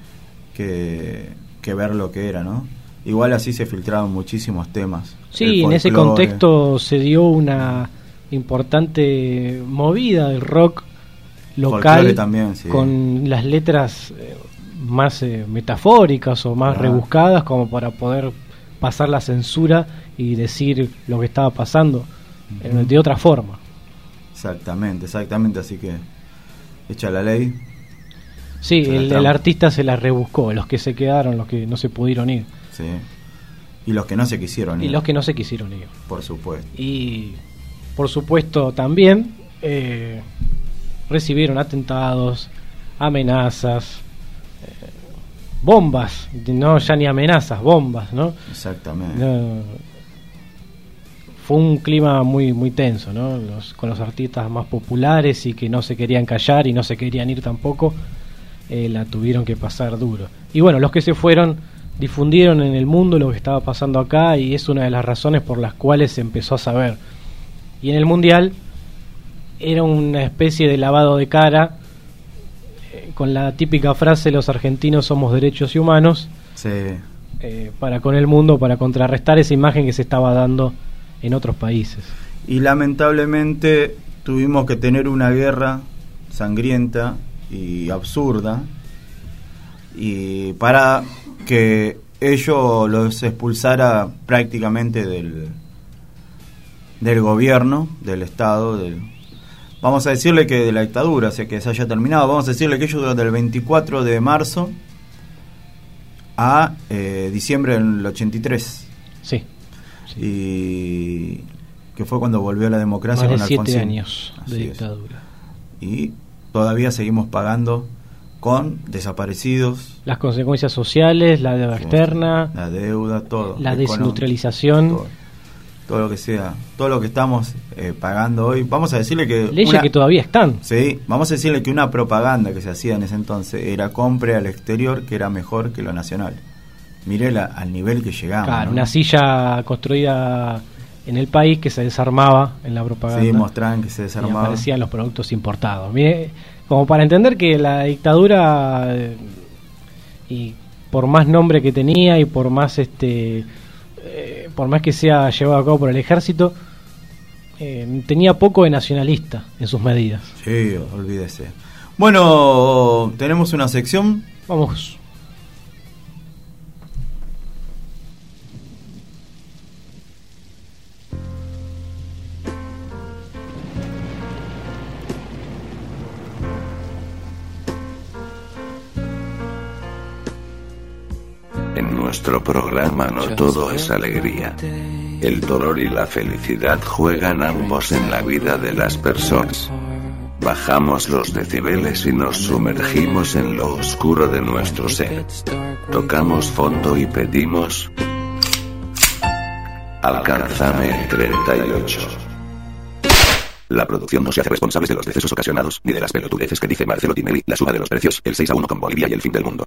S4: ver lo que era, ¿no? Igual así se filtraban muchísimos temas.
S5: Sí, en ese contexto se dio una importante movida del rock local
S4: también, sí,
S5: con las letras más metafóricas o más rebuscadas, como para poder pasar la censura y decir lo que estaba pasando de otra forma.
S4: Exactamente, así que hecha la ley.
S5: Sí, el artista se la rebuscó, los que se quedaron, los que no se pudieron ir.
S4: Sí. Y los que no se quisieron ir.
S5: Y los que no se quisieron ir.
S4: Por supuesto.
S5: Y por supuesto también recibieron atentados, amenazas, bombas, no ya ni amenazas, bombas, ¿no?
S4: Exactamente.
S5: Fue un clima muy muy tenso, ¿no? Con los artistas más populares y que no se querían callar y no se querían ir tampoco, la tuvieron que pasar duro. Y bueno, los que se fueron difundieron en el mundo lo que estaba pasando acá y es una de las razones por las cuales se empezó a saber. Y en el Mundial era una especie de lavado de cara, con la típica frase los argentinos somos derechos y humanos,
S4: sí,
S5: para con el mundo, para contrarrestar esa imagen que se estaba dando en otros países.
S4: Y lamentablemente tuvimos que tener una guerra sangrienta y absurda, y para que ello los expulsara prácticamente del gobierno, del Estado, vamos a decirle que de la dictadura, o sea, que se haya terminado, vamos a decirle que ellos del 24 de marzo a diciembre del 83.
S5: Sí.
S4: Y que fue cuando volvió la democracia.
S5: Más de
S4: con
S5: 7
S4: Alfonsín.
S5: años de dictadura.
S4: Y todavía seguimos pagando con desaparecidos,
S5: las consecuencias sociales, la deuda externa,
S4: la deuda, todo,
S5: la desindustrialización,
S4: todo lo que sea, todo lo que estamos pagando hoy. Vamos a decirle que
S5: leyes que todavía están.
S4: Sí, vamos a decirle que una propaganda que se hacía en ese entonces era compre al exterior, que era mejor que lo nacional. Mire al nivel que llegamos.
S5: Claro,
S4: ¿no?
S5: Una silla construida en el país que se desarmaba en la propaganda.
S4: Sí, mostraban que se desarmaba.
S5: Y aparecían los productos importados. Mire, como para entender que la dictadura, y por más nombre que tenía y por más por más que sea llevado a cabo por el ejército, tenía poco de nacionalista en sus medidas.
S4: Sí, olvídese. Bueno, tenemos una sección.
S5: Vamos.
S1: En nuestro programa no todo es alegría. El dolor y la felicidad juegan ambos en la vida de las personas. Bajamos los decibeles y nos sumergimos en lo oscuro de nuestro ser. Tocamos fondo y pedimos: alcánzame el 38. La producción no se hace responsable de los decesos ocasionados, ni de las pelotudeces que dice Marcelo Tinelli, la suba de los precios, el 6-1 con Bolivia y el fin del mundo.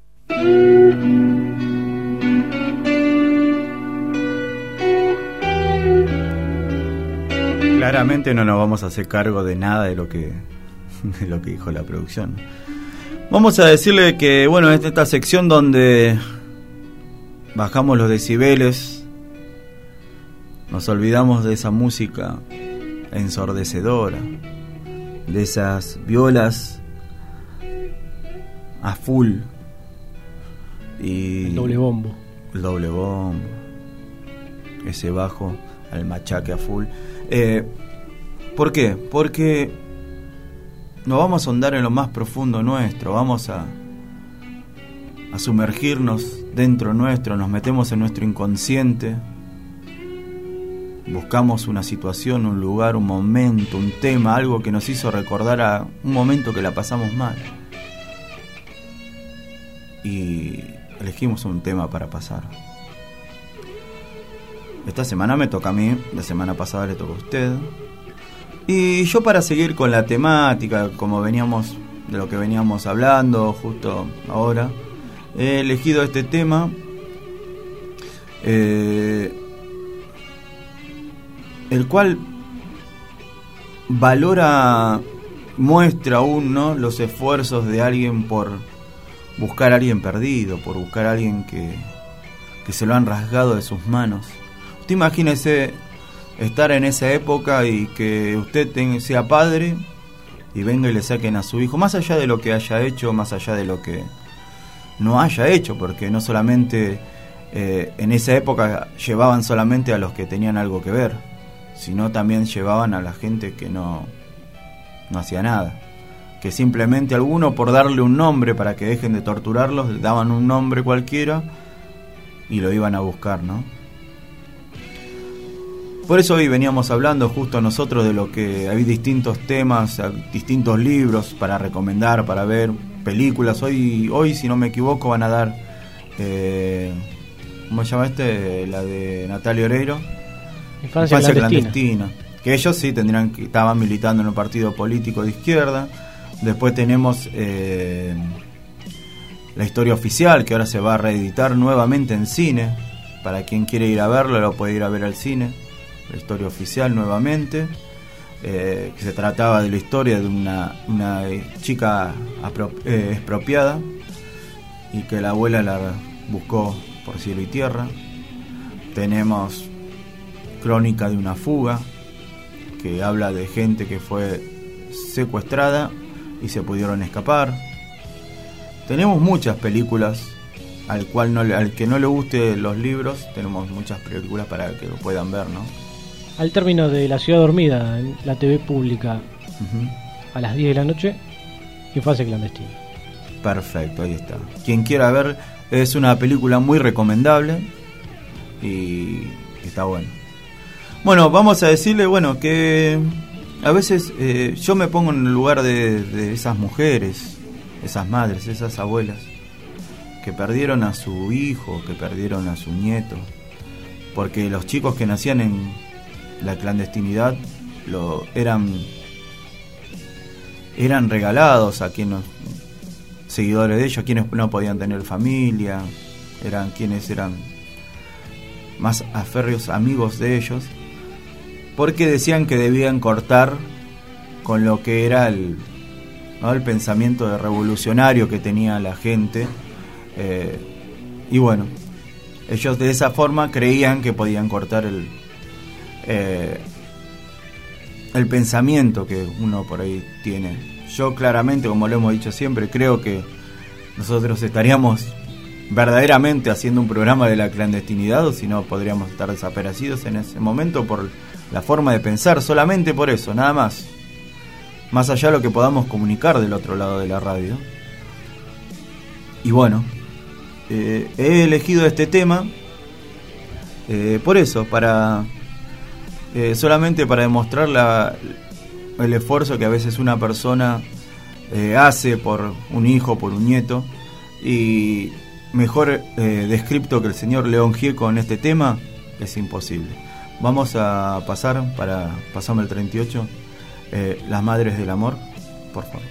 S4: Claramente no nos vamos a hacer cargo de nada de lo que dijo la producción. Vamos a decirle que, bueno, en esta sección donde bajamos los decibeles, nos olvidamos de esa música ensordecedora, de esas violas a full y
S5: El doble bombo,
S4: ese bajo al machaque a full. ¿Por qué? Porque nos vamos a ahondar en lo más profundo nuestro, vamos a sumergirnos dentro nuestro, nos metemos en nuestro inconsciente, buscamos una situación, un lugar, un momento, un tema, algo que nos hizo recordar a un momento que la pasamos mal. Y elegimos un tema para pasar. Esta semana me toca a mí, la semana pasada le tocó a usted. Y yo, para seguir con la temática, como veníamos, de lo que veníamos hablando justo ahora, he elegido este tema, el cual muestra aún, ¿no?, los esfuerzos de alguien por buscar a alguien perdido, por buscar a alguien que se lo han rasgado de sus manos. Usted imagínese estar en esa época y que usted sea padre y venga y le saquen a su hijo, más allá de lo que haya hecho, más allá de lo que no haya hecho, porque no solamente en esa época llevaban solamente a los que tenían algo que ver, sino también llevaban a la gente que no hacía nada, que simplemente alguno, por darle un nombre para que dejen de torturarlos, le daban un nombre cualquiera y lo iban a buscar, ¿no? Por eso hoy veníamos hablando justo nosotros de lo que hay, distintos temas, distintos libros para recomendar, para ver, películas. Hoy si no me equivoco, van a dar, ¿cómo se llama la de Natalia Oreiro? Infancia clandestina. Que ellos sí estaban militando en un partido político de izquierda. Después tenemos La historia oficial, que ahora se va a reeditar nuevamente en cine. Para quien quiere ir a verlo, lo puede ir a ver al cine. La historia oficial nuevamente, que se trataba de la historia de una chica expropiada y que la abuela la buscó por cielo y tierra. Tenemos Crónica de una fuga, que habla de gente que fue secuestrada y se pudieron escapar. Tenemos muchas películas. Al que no le guste los libros, tenemos muchas películas para que lo puedan ver, ¿no?
S5: Al término de La ciudad dormida, en la TV pública, a las 10 de la noche, Infancia clandestina.
S4: Perfecto, ahí está. Quien quiera ver, es una película muy recomendable y está bueno. Bueno, vamos a decirle, que a veces yo me pongo en el lugar de esas mujeres, esas madres, esas abuelas, que perdieron a su hijo, que perdieron a su nieto, porque los chicos que nacían en la clandestinidad eran regalados a quienes, seguidores de ellos, quienes no podían tener familia, eran quienes eran más aférreos amigos de ellos, porque decían que debían cortar con lo que era el pensamiento de revolucionario que tenía la gente. Y bueno, ellos de esa forma creían que podían cortar el pensamiento que uno por ahí tiene. Yo claramente, como lo hemos dicho siempre, creo que nosotros estaríamos verdaderamente haciendo un programa de la clandestinidad, o si no podríamos estar desaparecidos en ese momento por la forma de pensar, solamente por eso, nada más allá de lo que podamos comunicar del otro lado de la radio. Y bueno, he elegido este tema por eso, solamente para demostrar el esfuerzo que a veces una persona hace por un hijo, por un nieto, y mejor descripto que el señor León Gieco en este tema es imposible. Vamos a pasar, para pasarme el 38, Las Madres del Amor, por favor.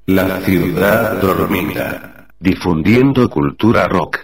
S1: La ciudad dormida. Difundiendo cultura rock.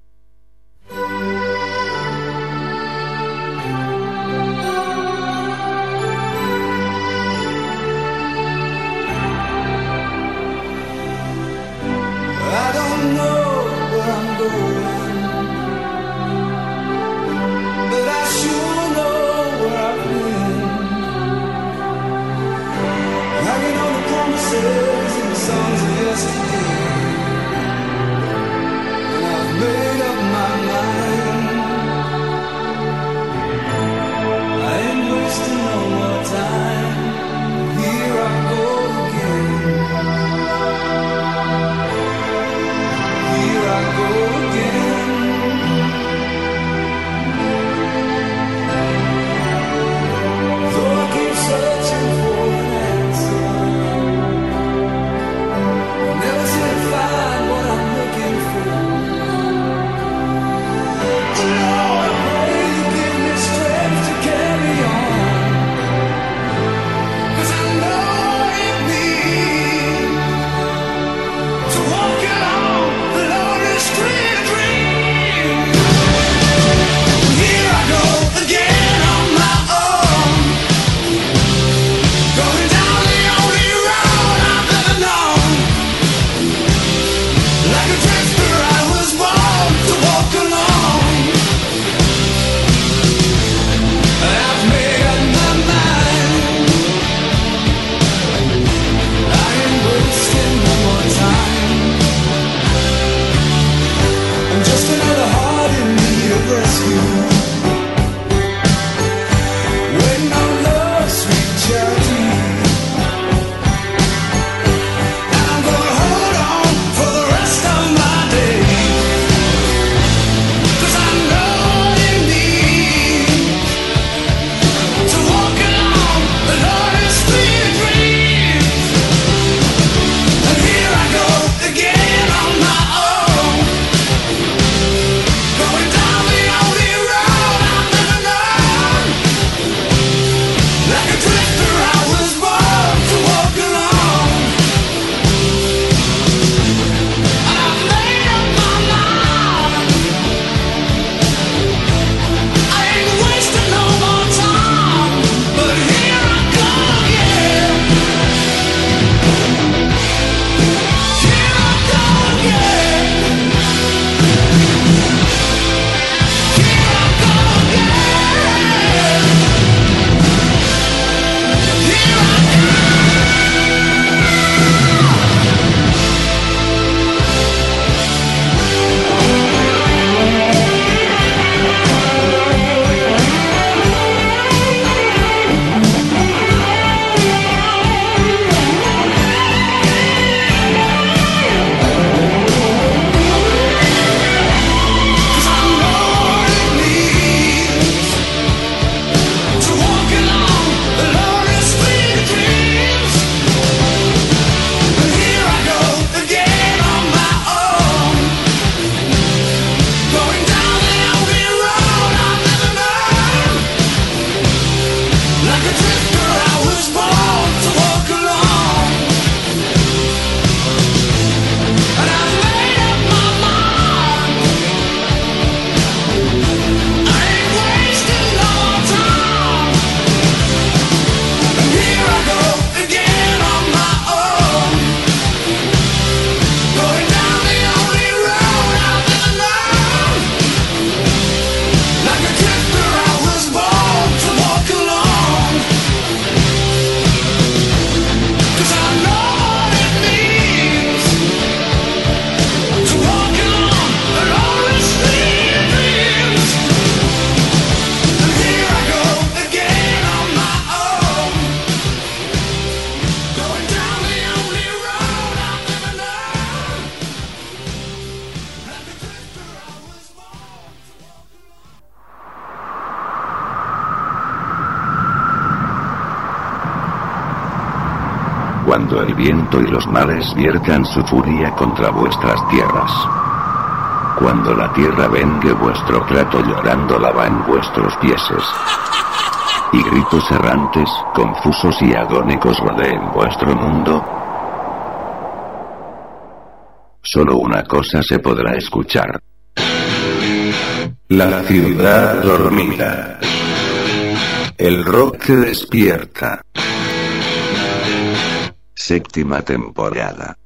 S1: cuando el viento y los mares viertan su furia contra vuestras tierras. Cuando la tierra vengue vuestro trato llorando lava en vuestros pieses. Y gritos errantes, confusos y agónicos rodeen vuestro mundo. Solo una cosa se podrá escuchar. La ciudad dormida. El rock que despierta. Séptima temporada.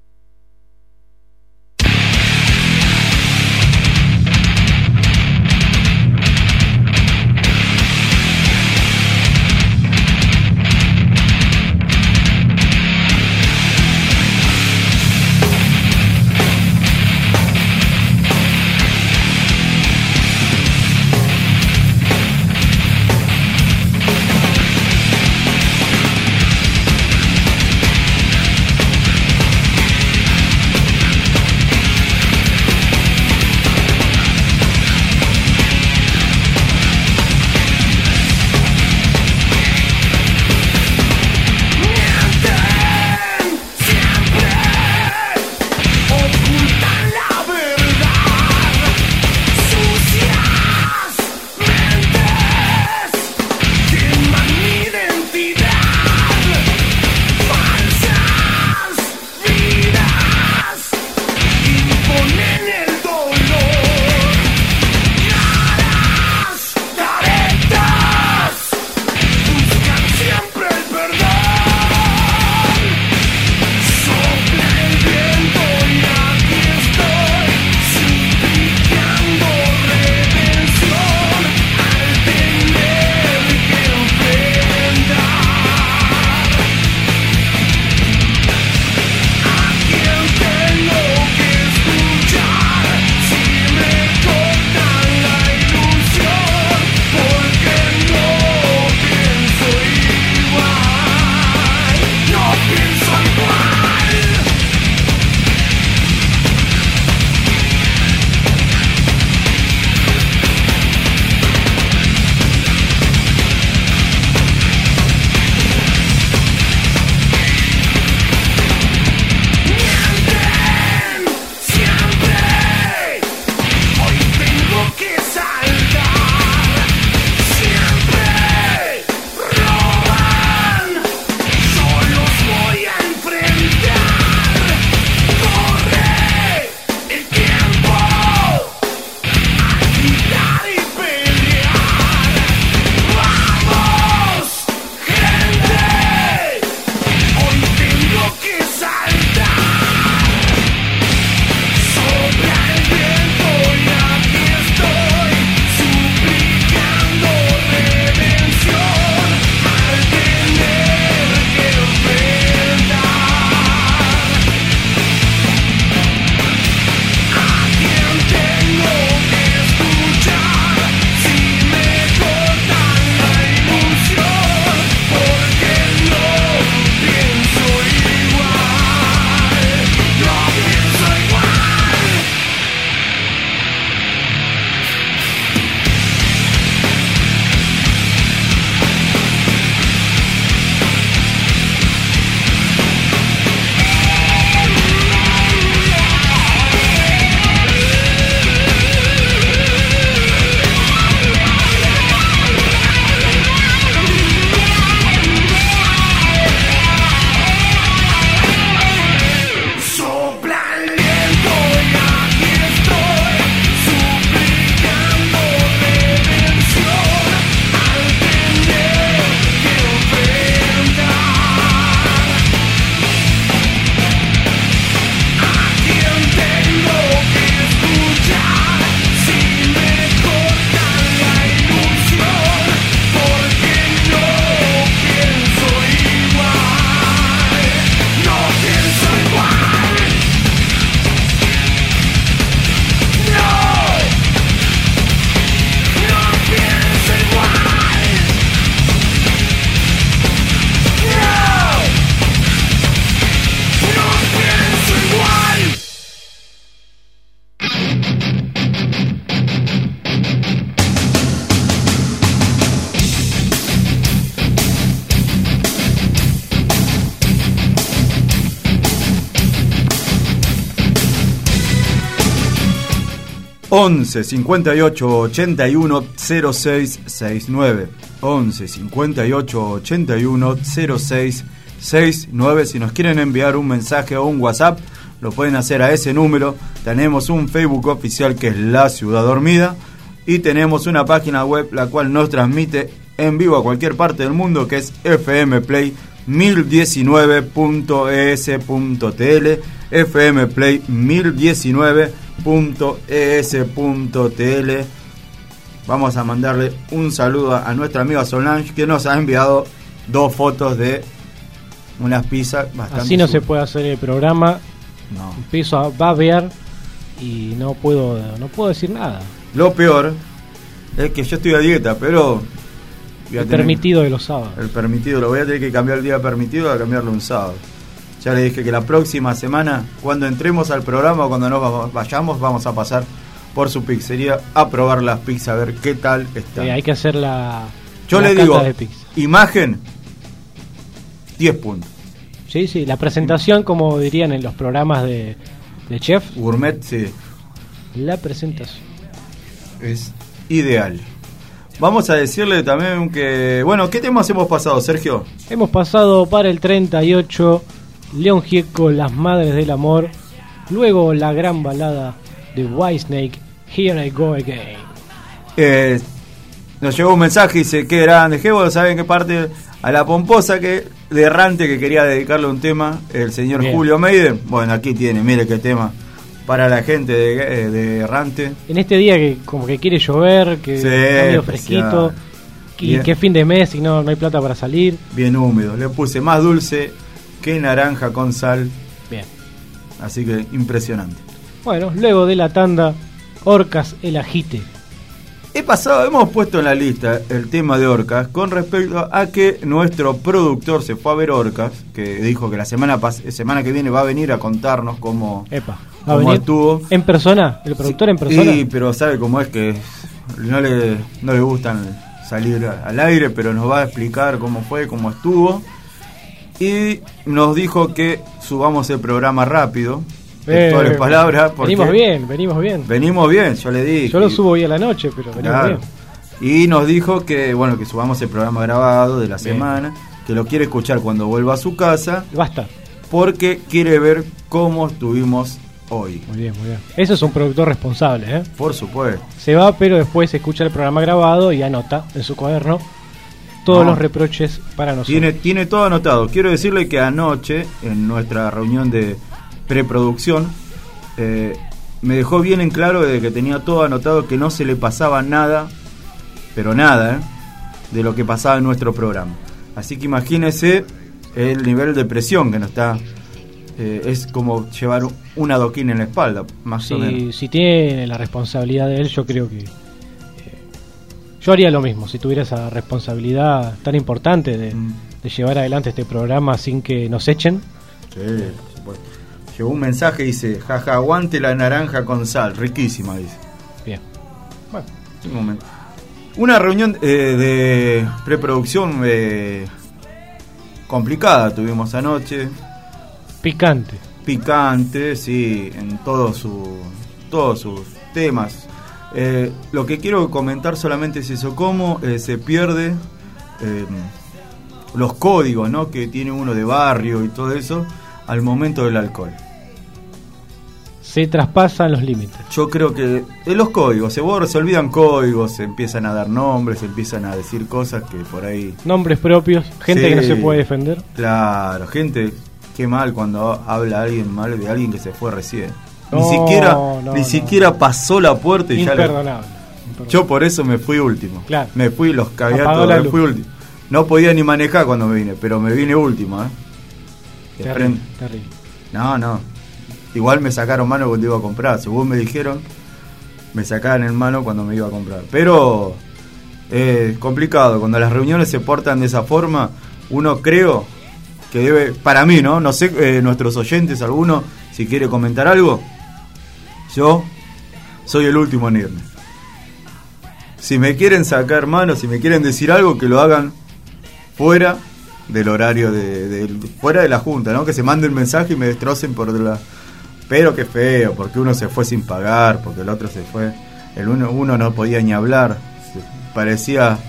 S4: ...11 58 81 06 69... ...11 58 81 06 69... ...si nos quieren enviar un mensaje o un WhatsApp... lo pueden hacer a ese número. Tenemos un Facebook oficial que es La Ciudad Dormida y tenemos una página web la cual nos transmite en vivo a cualquier parte del mundo, que es fmplay 1019.es.tl, fmplay 1019.es.tl. Vamos a mandarle un saludo a nuestra amiga Solange, que nos ha enviado 2 fotos de unas pizzas bastante.
S5: Así no se puede hacer el programa.
S4: No.
S5: Empiezo a babear y no puedo decir nada.
S4: Lo peor es que yo estoy a dieta, pero
S5: El permitido de los sábados.
S4: El permitido, lo voy a tener que cambiar el día permitido a cambiarlo un sábado. Ya le dije que la próxima semana, cuando entremos al programa o cuando nos vayamos, vamos a pasar por su pizzería a probar las pizzas, a ver qué tal está.
S5: Hay que hacer la.
S4: Yo
S5: la
S4: le digo,
S5: de pizza.
S4: Imagen, 10 puntos.
S5: Sí, la presentación, como dirían en los programas de chef.
S4: Gourmet, sí.
S5: La presentación
S4: es ideal. Vamos a decirle también que... Bueno, ¿qué temas hemos pasado, Sergio?
S5: Hemos pasado para el 38 León Gieco, Las Madres del Amor. Luego la gran balada de Whitesnake, Here I Go Again.
S4: Nos llegó un mensaje y dice: qué grande, Gebo, ¿saben qué parte? A la pomposa de errante que quería dedicarle un tema, el señor
S5: Bien.
S4: Julio Meiden. Bueno, aquí tiene, mire qué tema para la gente de errante.
S5: En este día que como que quiere llover, que
S4: Sí,
S5: está medio
S4: especial.
S5: fresquito, y
S4: Bien.
S5: que fin de mes y no hay plata para salir.
S4: Bien húmedo, le puse más dulce que naranja con sal.
S5: Bien.
S4: Así que impresionante.
S5: Bueno, luego de la tanda, Orcas el Ajite.
S4: Hemos puesto en la lista el tema de Orcas con respecto a que nuestro productor se fue a ver Orcas, que dijo que la semana que viene va a venir a contarnos cómo
S5: ¿Va a venir
S4: estuvo.
S5: en persona? ¿El productor en persona?
S4: Sí, pero sabe cómo es que no le gustan salir al aire, pero nos va a explicar cómo fue, cómo estuvo. Y nos dijo que subamos el programa rápido. Textuales palabras. Porque
S5: venimos bien.
S4: Venimos bien, yo le dije.
S5: Yo lo subo hoy a la noche, pero venimos
S4: Claro.
S5: bien.
S4: Y nos dijo que que subamos el programa grabado de la
S5: Bien.
S4: semana, que lo quiere escuchar cuando vuelva a su casa,
S5: Basta.
S4: porque quiere ver cómo estuvimos hoy.
S5: Muy bien. Eso es un productor responsable, ¿eh?
S4: Por supuesto.
S5: Se va, pero después escucha el programa grabado y anota en su cuaderno todos
S4: No.
S5: los reproches para nosotros.
S4: Tiene todo anotado. Quiero decirle que anoche, en nuestra reunión de preproducción, me dejó bien en claro de que tenía todo anotado, que no se le pasaba nada, pero nada, de lo que pasaba en nuestro programa. Así que imagínese el nivel de presión que nos está. Es como llevar un adoquín en la espalda, más o menos.
S5: Si tiene la responsabilidad de él, yo creo que yo haría lo mismo si tuviera esa responsabilidad tan importante de llevar adelante este programa sin que nos echen.
S4: Sí, por supuesto. Llegó un mensaje, dice: jaja, aguante la naranja con sal, riquísima, dice.
S5: Bien. Bueno,
S4: Un momento. Una reunión de preproducción complicada tuvimos anoche. Picante, sí, en todos sus temas. Lo que quiero comentar solamente es eso: cómo se pierde los códigos, ¿no?, que tiene uno de barrio y todo eso al momento del alcohol.
S5: se traspasan los límites.
S4: Yo creo que los códigos, se olvidan códigos, se empiezan a dar nombres, se empiezan a decir cosas que por ahí...
S5: Nombres propios, gente
S4: Sí,
S5: que no se puede defender.
S4: Claro, gente, qué mal cuando habla alguien mal de alguien que se fue recién.
S5: No,
S4: Ni siquiera pasó la puerta y ya
S5: Imperdonable.
S4: Yo por eso me fui último.
S5: Claro.
S4: Me fui, los cagué a
S5: Apagó
S4: todos,
S5: la
S4: me
S5: luz.
S4: fui último. No podía ni manejar cuando me vine, pero me vine último,
S5: Terrible, terrible.
S4: No. Igual me sacaron mano cuando iba a comprar. Según me dijeron, me sacaban en mano cuando me iba a comprar. Pero es complicado. Cuando las reuniones se portan de esa forma, uno creo que debe... Para mí, ¿no? No sé, nuestros oyentes, alguno, si quiere comentar algo. Yo soy el último en irme. Si me quieren sacar mano, si me quieren decir algo, que lo hagan fuera del horario fuera de la junta, ¿no? Que se manden mensaje y me destrocen por otro lado. Pero qué feo, porque uno se fue sin pagar, porque el otro se fue, uno no podía ni hablar, parecía...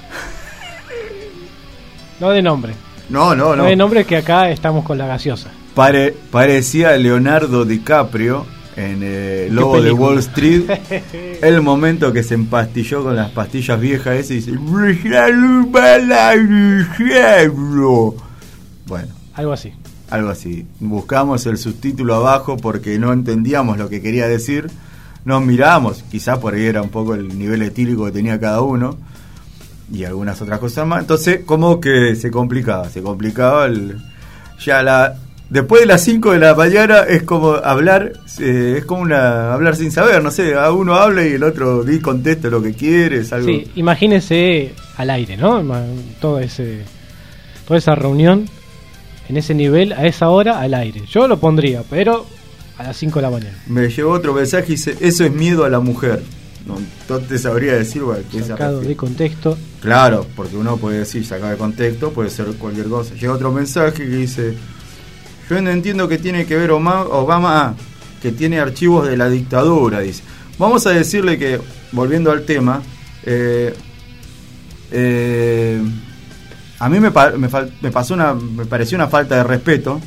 S5: No de nombre.
S4: No.
S5: No de nombre, que acá estamos con la gaseosa.
S4: Parecía Leonardo DiCaprio en Lobo de Wall Street. El momento que se empastilló con las pastillas viejas ese y dice: bueno,
S5: algo así.
S4: Algo así. Buscamos el subtítulo abajo porque no entendíamos lo que quería decir. Nos mirábamos, quizás por ahí era un poco el nivel etílico que tenía cada uno y algunas otras cosas más. Entonces, como que se complicaba después de las 5 de la mañana es como hablar, es como hablar sin saber, no sé, a uno habla y el otro contesta lo que quiere, es algo.
S5: Sí, imagínese al aire, ¿no? Toda esa reunión en ese nivel, a esa hora, al aire. Yo lo pondría, pero a las 5 de la mañana.
S4: Me llegó otro mensaje y dice: eso es miedo a la mujer. No te sabría decir, bueno, ¿qué
S5: sacado de contexto.
S4: Claro, porque uno puede decir sacado de contexto, puede ser cualquier cosa. Llega otro mensaje que dice: yo no entiendo qué tiene que ver Obama, que tiene archivos de la dictadura, dice. Vamos a decirle que, volviendo al tema, a mí me pareció una falta de respeto,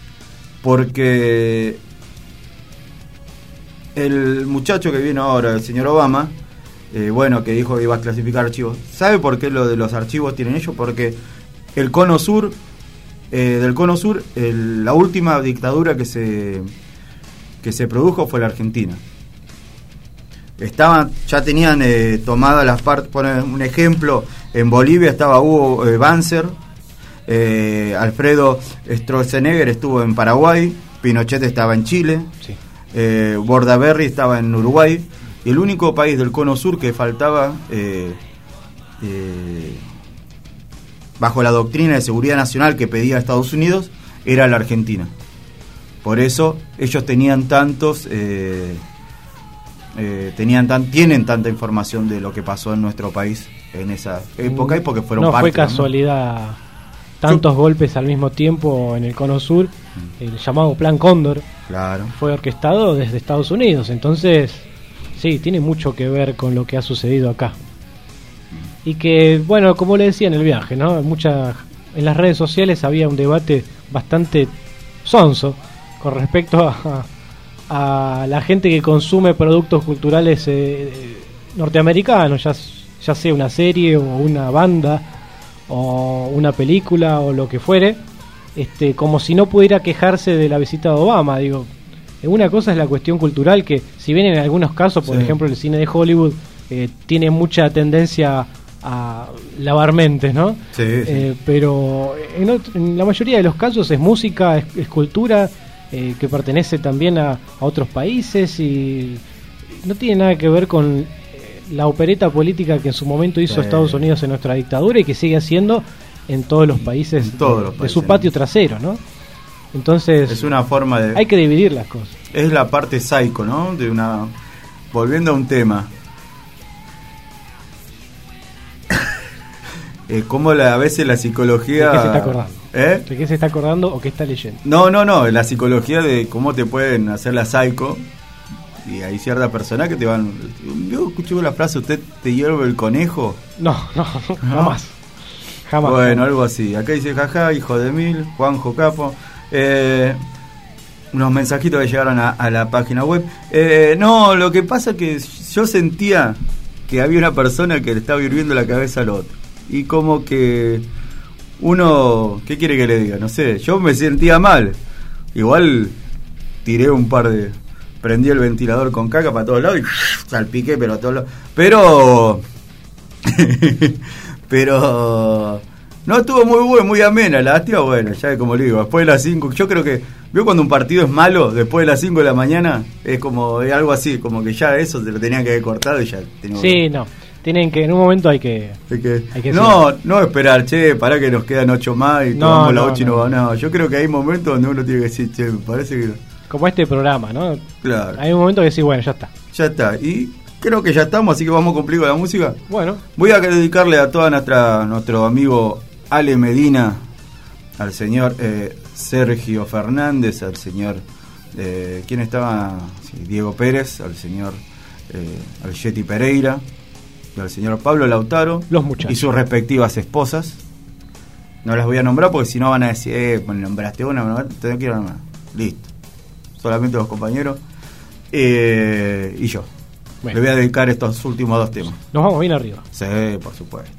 S4: porque el muchacho que vino ahora, el señor Obama, que dijo que iba a clasificar archivos, ¿sabe por qué lo de los archivos tienen ellos? Porque el cono sur, la última dictadura que se produjo fue la Argentina. Ya tenían tomadas las partes. Por un ejemplo, en Bolivia estaba Hugo Banzer, Alfredo Stroessner estuvo en Paraguay, Pinochet estaba en Chile, sí. Bordaberry estaba en Uruguay, y el único país del cono sur que faltaba bajo la doctrina de seguridad nacional que pedía Estados Unidos era la Argentina. Por eso ellos tenían tienen tanta información de lo que pasó en nuestro país en esa época, y porque fueron
S5: no
S4: parte.
S5: Fue casualidad, tantos golpes al mismo tiempo en el cono sur. El llamado Plan Cóndor,
S4: claro,
S5: fue orquestado desde Estados Unidos. Entonces, sí, tiene mucho que ver con lo que ha sucedido acá. Y que, bueno, como le decía en el viaje, ¿no? En las redes sociales había un debate bastante sonso con respecto a la gente que consume productos culturales norteamericanos, ya sea una serie o una banda o una película o lo que fuere, como si no pudiera quejarse de la visita de Obama. Digo, una cosa es la cuestión cultural, que si bien en algunos casos, por ejemplo el cine de Hollywood tiene mucha tendencia a lavar mentes, ¿no? Sí. Pero en la mayoría de los casos es música, es cultura que pertenece también a otros países, y no tiene nada que ver con la opereta política que en su momento hizo Estados Unidos en nuestra dictadura y que sigue haciendo en todos los países, de su patio trasero, ¿no? Entonces
S4: es una forma de...
S5: Hay que dividir las cosas.
S4: Es la parte psycho, ¿no? Volviendo a un tema. Como a veces la psicología...
S5: ¿De qué se está acordando? ¿De qué se está acordando o qué está leyendo?
S4: No, la psicología de cómo te pueden hacer la psycho. Y hay ciertas personas que te van... Yo escuché la frase: ¿usted te hierve el conejo?
S5: No, jamás. Jamás.
S4: Bueno, algo así. Acá dice: jaja, hijo de mil, Juanjo Capo. Unos mensajitos que llegaron a la página web. No, lo que pasa es que yo sentía que había una persona que le estaba hirviendo la cabeza al otro. Y como que uno... ¿Qué quiere que le diga? No sé, yo me sentía mal. Igual tiré un par de... Prendí el ventilador con caca para todos lados y salpiqué, pero a todos lados. Pero no estuvo muy amena la lástima. Bueno, ya como le digo, después de las 5, yo creo que veo cuando un partido es malo, después de las 5 de la mañana, es como algo así, como que ya eso se lo tenían que haber cortado y ya teníamos...
S5: Sí, no, tienen que, en un momento hay que
S4: no esperar, pará que nos quedan 8 más y tomamos las 8 y no va nada. Yo creo que hay momentos donde uno tiene que decir, me parece que...
S5: Como este programa, ¿no?
S4: Claro.
S5: Hay un momento que decir, bueno, ya está.
S4: Ya está, y creo que ya estamos, así que vamos a cumplir con la música.
S5: Bueno.
S4: Voy a dedicarle a toda nuestro amigo Ale Medina, al señor Sergio Fernández, al señor... ¿quién estaba? Sí, Diego Pérez, al señor al Yeti Pereira, y al señor Pablo Lautaro.
S5: Los muchachos.
S4: Y sus respectivas esposas. No las voy a nombrar porque si no van a decir, me nombraste una, te quiero nombrar. Listo. Solamente los compañeros y yo.
S5: Bueno.
S4: Le voy a dedicar estos últimos 2 temas.
S5: Nos vamos bien arriba.
S4: Sí, por supuesto.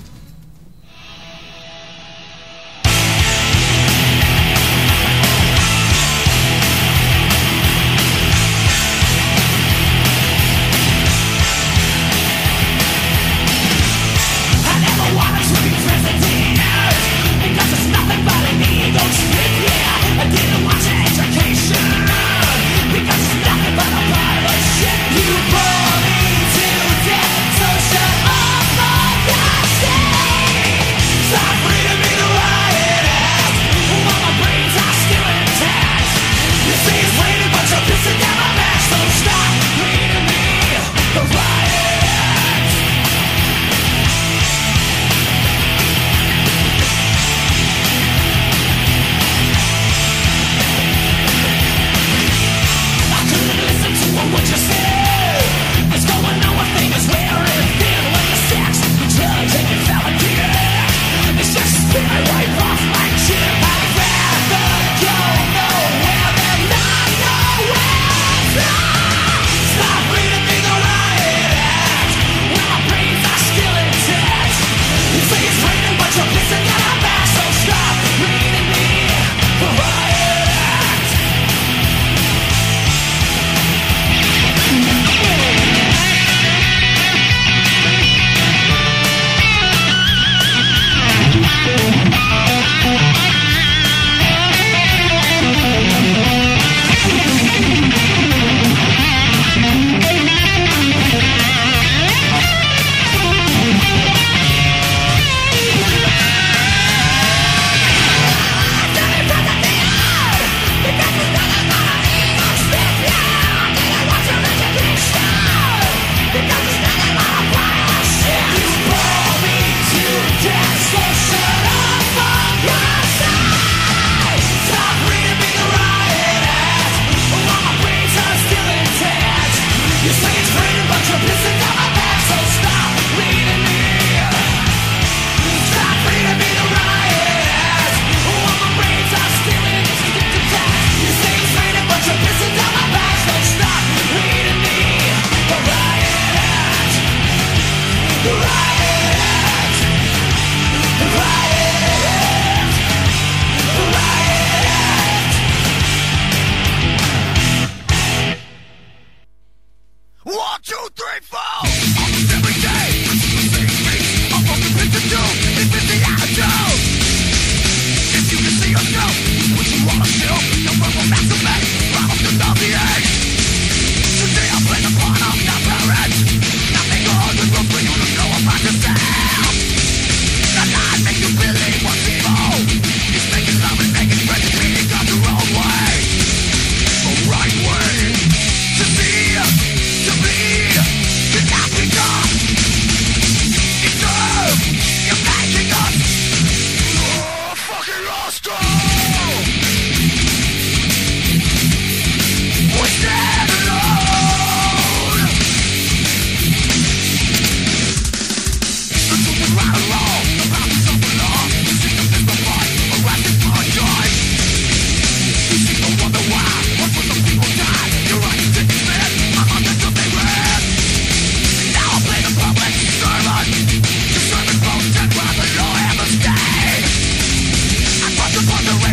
S6: The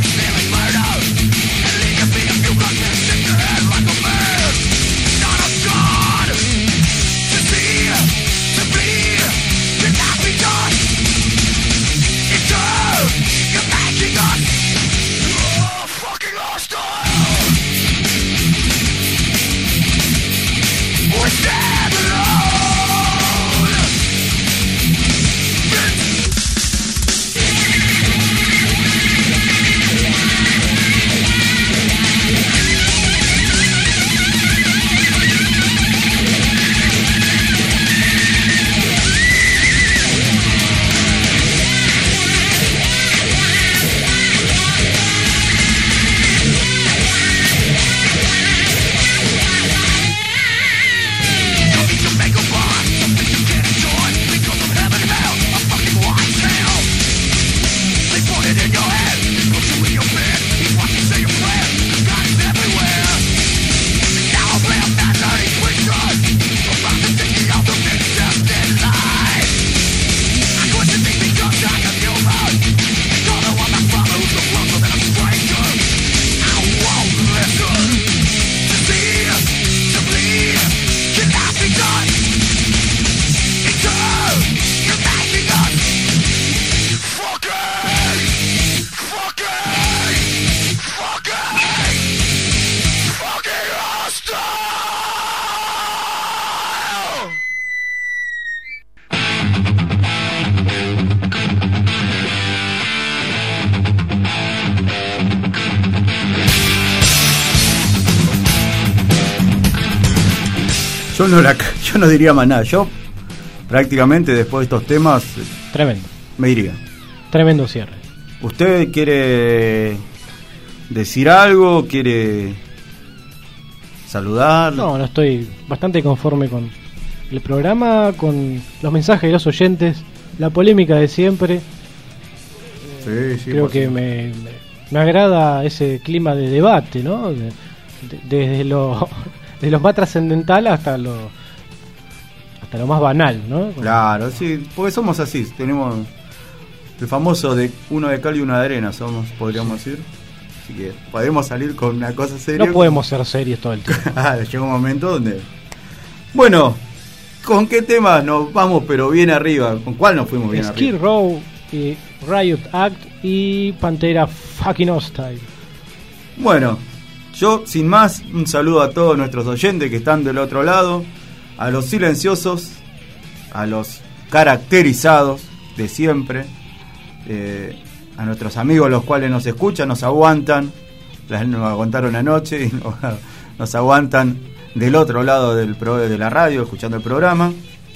S4: Yo no diría más nada. Yo prácticamente después de estos temas
S5: Tremendo.
S4: me iría.
S5: Tremendo cierre.
S4: ¿Usted quiere decir algo? ¿Quiere saludar?
S5: No, estoy bastante conforme con el programa, con los mensajes de los oyentes, la polémica de siempre.
S4: Sí,
S5: Creo que me agrada ese clima de debate, ¿no? Desde lo más trascendental hasta lo más banal, ¿no?
S4: Claro, sí, porque somos así, tenemos el famoso de uno de cal y uno de arena, podríamos decir. Así que podemos salir con una cosa seria.
S5: No podemos ser serios todo el tiempo.
S4: Llega un momento donde... Bueno, ¿con qué temas nos vamos pero bien arriba? ¿Con cuál nos fuimos bien
S5: Skid
S4: arriba?
S5: Row y Riot Act y Pantera fucking Hostile.
S4: Bueno, yo sin más, un saludo a todos nuestros oyentes que están del otro lado, a los silenciosos, a los caracterizados de siempre, a nuestros amigos los cuales nos escuchan, nos aguantan, nos aguantaron anoche y nos aguantan del otro lado de la radio escuchando el programa,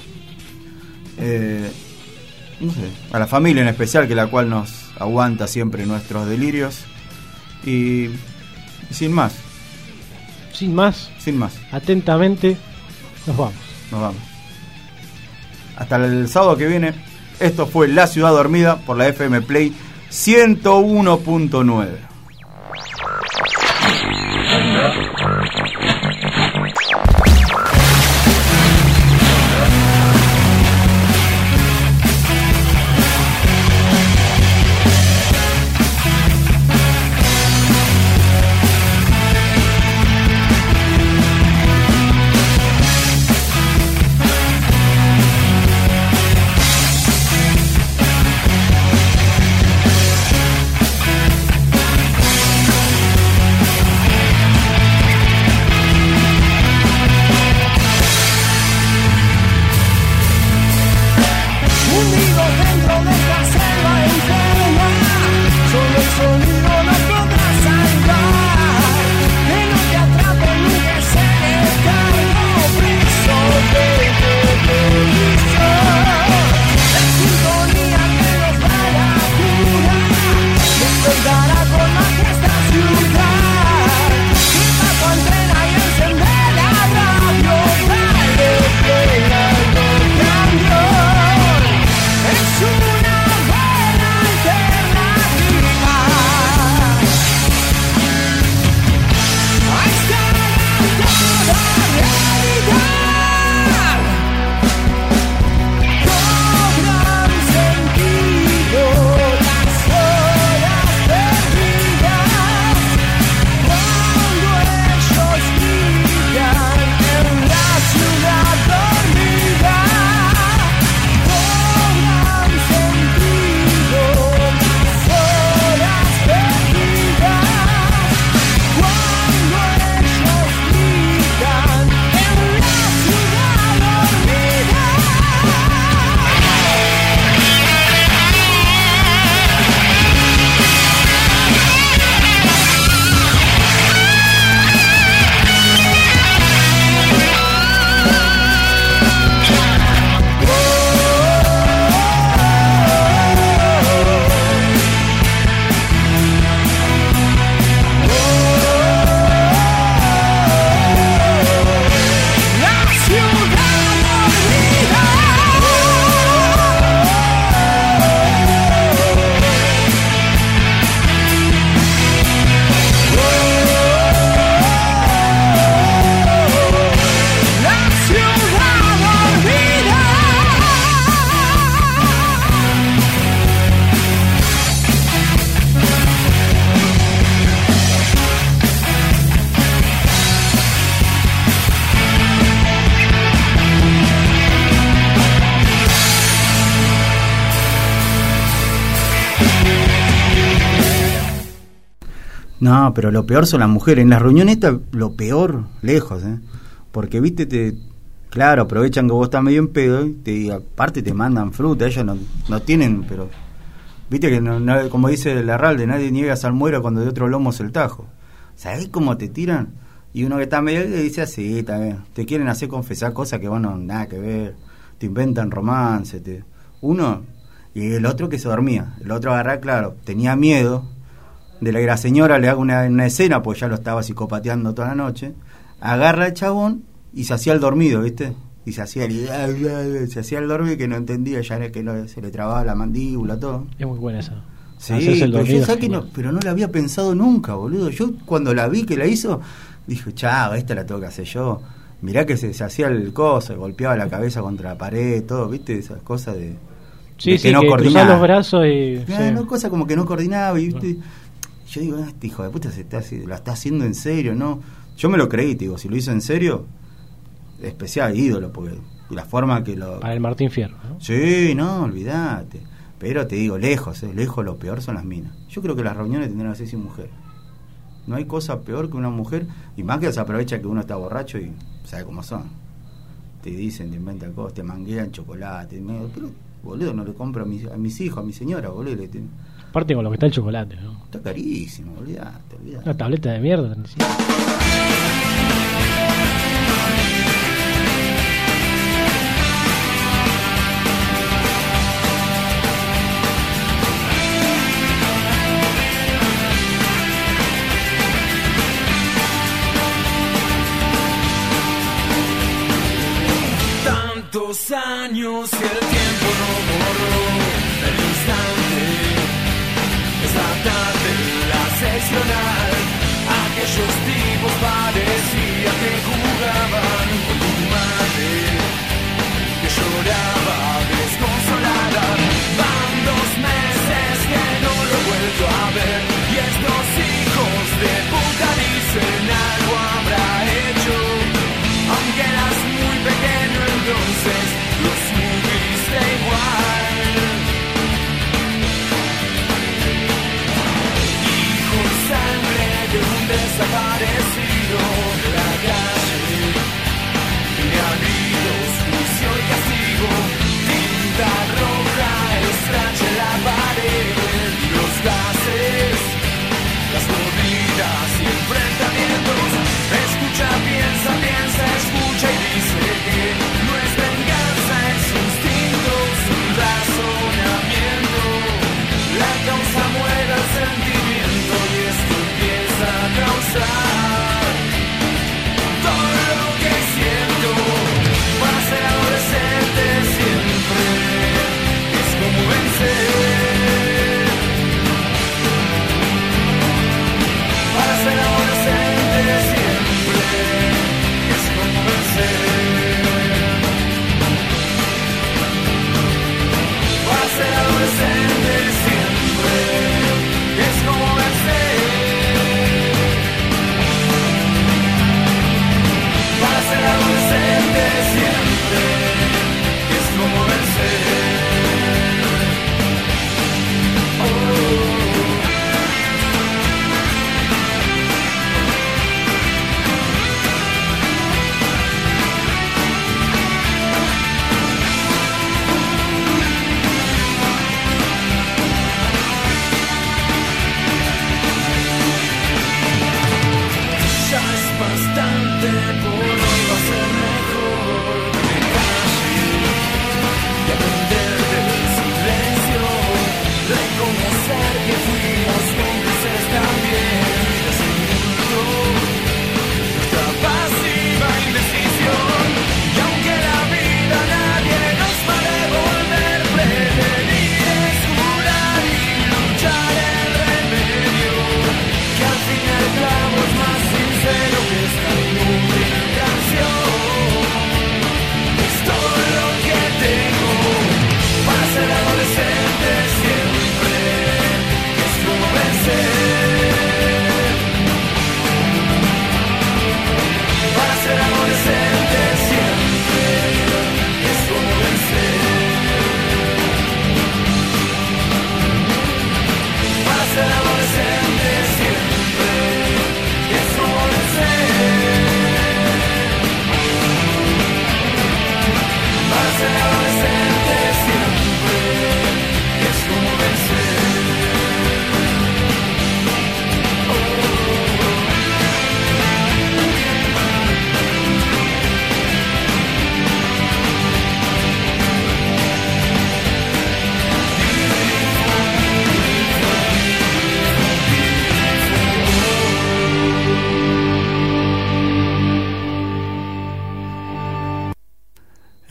S4: no sé, a la familia en especial, que la cual nos aguanta siempre nuestros delirios, y sin más,
S5: atentamente nos vamos.
S4: Hasta el sábado que viene. Esto fue La Ciudad Dormida por la FM Play 101.9. No, pero lo peor son las mujeres. En las reuniones lo peor, lejos, porque viste, claro, aprovechan que vos estás medio en pedo y aparte te mandan fruta. Ellos no tienen, pero viste que no, como dice Larralde, nadie niega salmuera cuando de otro lomo es el tajo. ¿Sabés cómo te tiran? Y uno que está medio le dice así, también, te quieren hacer confesar cosas que vos no nada que ver, te inventan romance, uno, y el otro que se dormía, el otro agarrá, claro, tenía miedo de la señora le haga una escena, pues ya lo estaba psicopateando toda la noche, agarra al chabón y se hacía el dormido, ¿viste? Y se hacía el dormido que no entendía, ya era que se le trababa la mandíbula, todo.
S5: Es muy buena esa.
S4: Sí, pero yo sé que pero no la había pensado nunca, boludo. Yo cuando la vi que la hizo, dije, chao, esta la tengo que hacer yo. Mirá que se hacía el coso, golpeaba la cabeza contra la pared, todo, ¿viste? Esas cosas de
S5: sí,
S4: de
S5: sí, que no coordinaba los brazos y...
S4: Claro, cosas como que no coordinaba, ¿viste? Yo digo, este hijo de puta la está haciendo en serio, ¿no? Yo me lo creí, te digo, si lo hizo en serio, especial ídolo, porque la forma que lo...
S5: Para el Martín Fierro, ¿no?
S4: Sí, no, olvídate. Pero te digo, lejos lo peor son las minas. Yo creo que las reuniones tendrán que ser sin mujeres. No hay cosa peor que una mujer, y más que se aprovecha que uno está borracho y sabe cómo son. Te dicen, te inventan cosas, te manguean chocolate, pero boludo, no le compro a mis hijos, a mi señora, boludo.
S5: Aparte con lo que está el chocolate, ¿no?
S4: Está carísimo, olvídate.
S5: Una tableta de mierda.
S6: Tantos años y el tiempo no borró el instante. Esta tarde la seccional, aquellos tipos parecía que jugaban con tu madre, que lloraba desconsolada. Van 2 meses que no lo he vuelto a ver, y estos hijos de puta dicen algo habrá hecho, aunque eras muy pequeño entonces lo subiste igual. Hijo y sangre de un desaparecido de la calle, gritos, juicio y castigo, tinta roja, escrache en la pared, los gases, las mordidas y enfrentamientos. Escucha, piensa, escucha y dice que no es venganza, es instinto, es un razonamiento. La causa muere al sentimiento y esto empieza a causar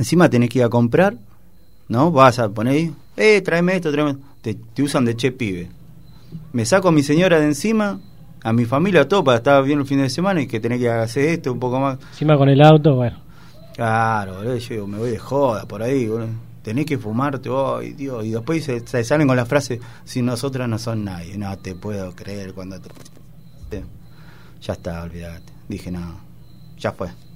S4: Encima tenés que ir a comprar, ¿no? Vas a poner ahí, tráeme esto, te usan de che pibe. Me saco a mi señora de encima, a mi familia, todo para estar bien el fin de semana y que tenés que hacer esto un poco más.
S5: Encima con el auto, bueno.
S4: Claro, boludo, yo digo, me voy de joda por ahí, boludo. Tenés que fumarte hoy, Dios. Y después se salen con la frase, si nosotras no son nadie. No te puedo creer cuando te... Ya está, olvidate. Dije, no, ya fue.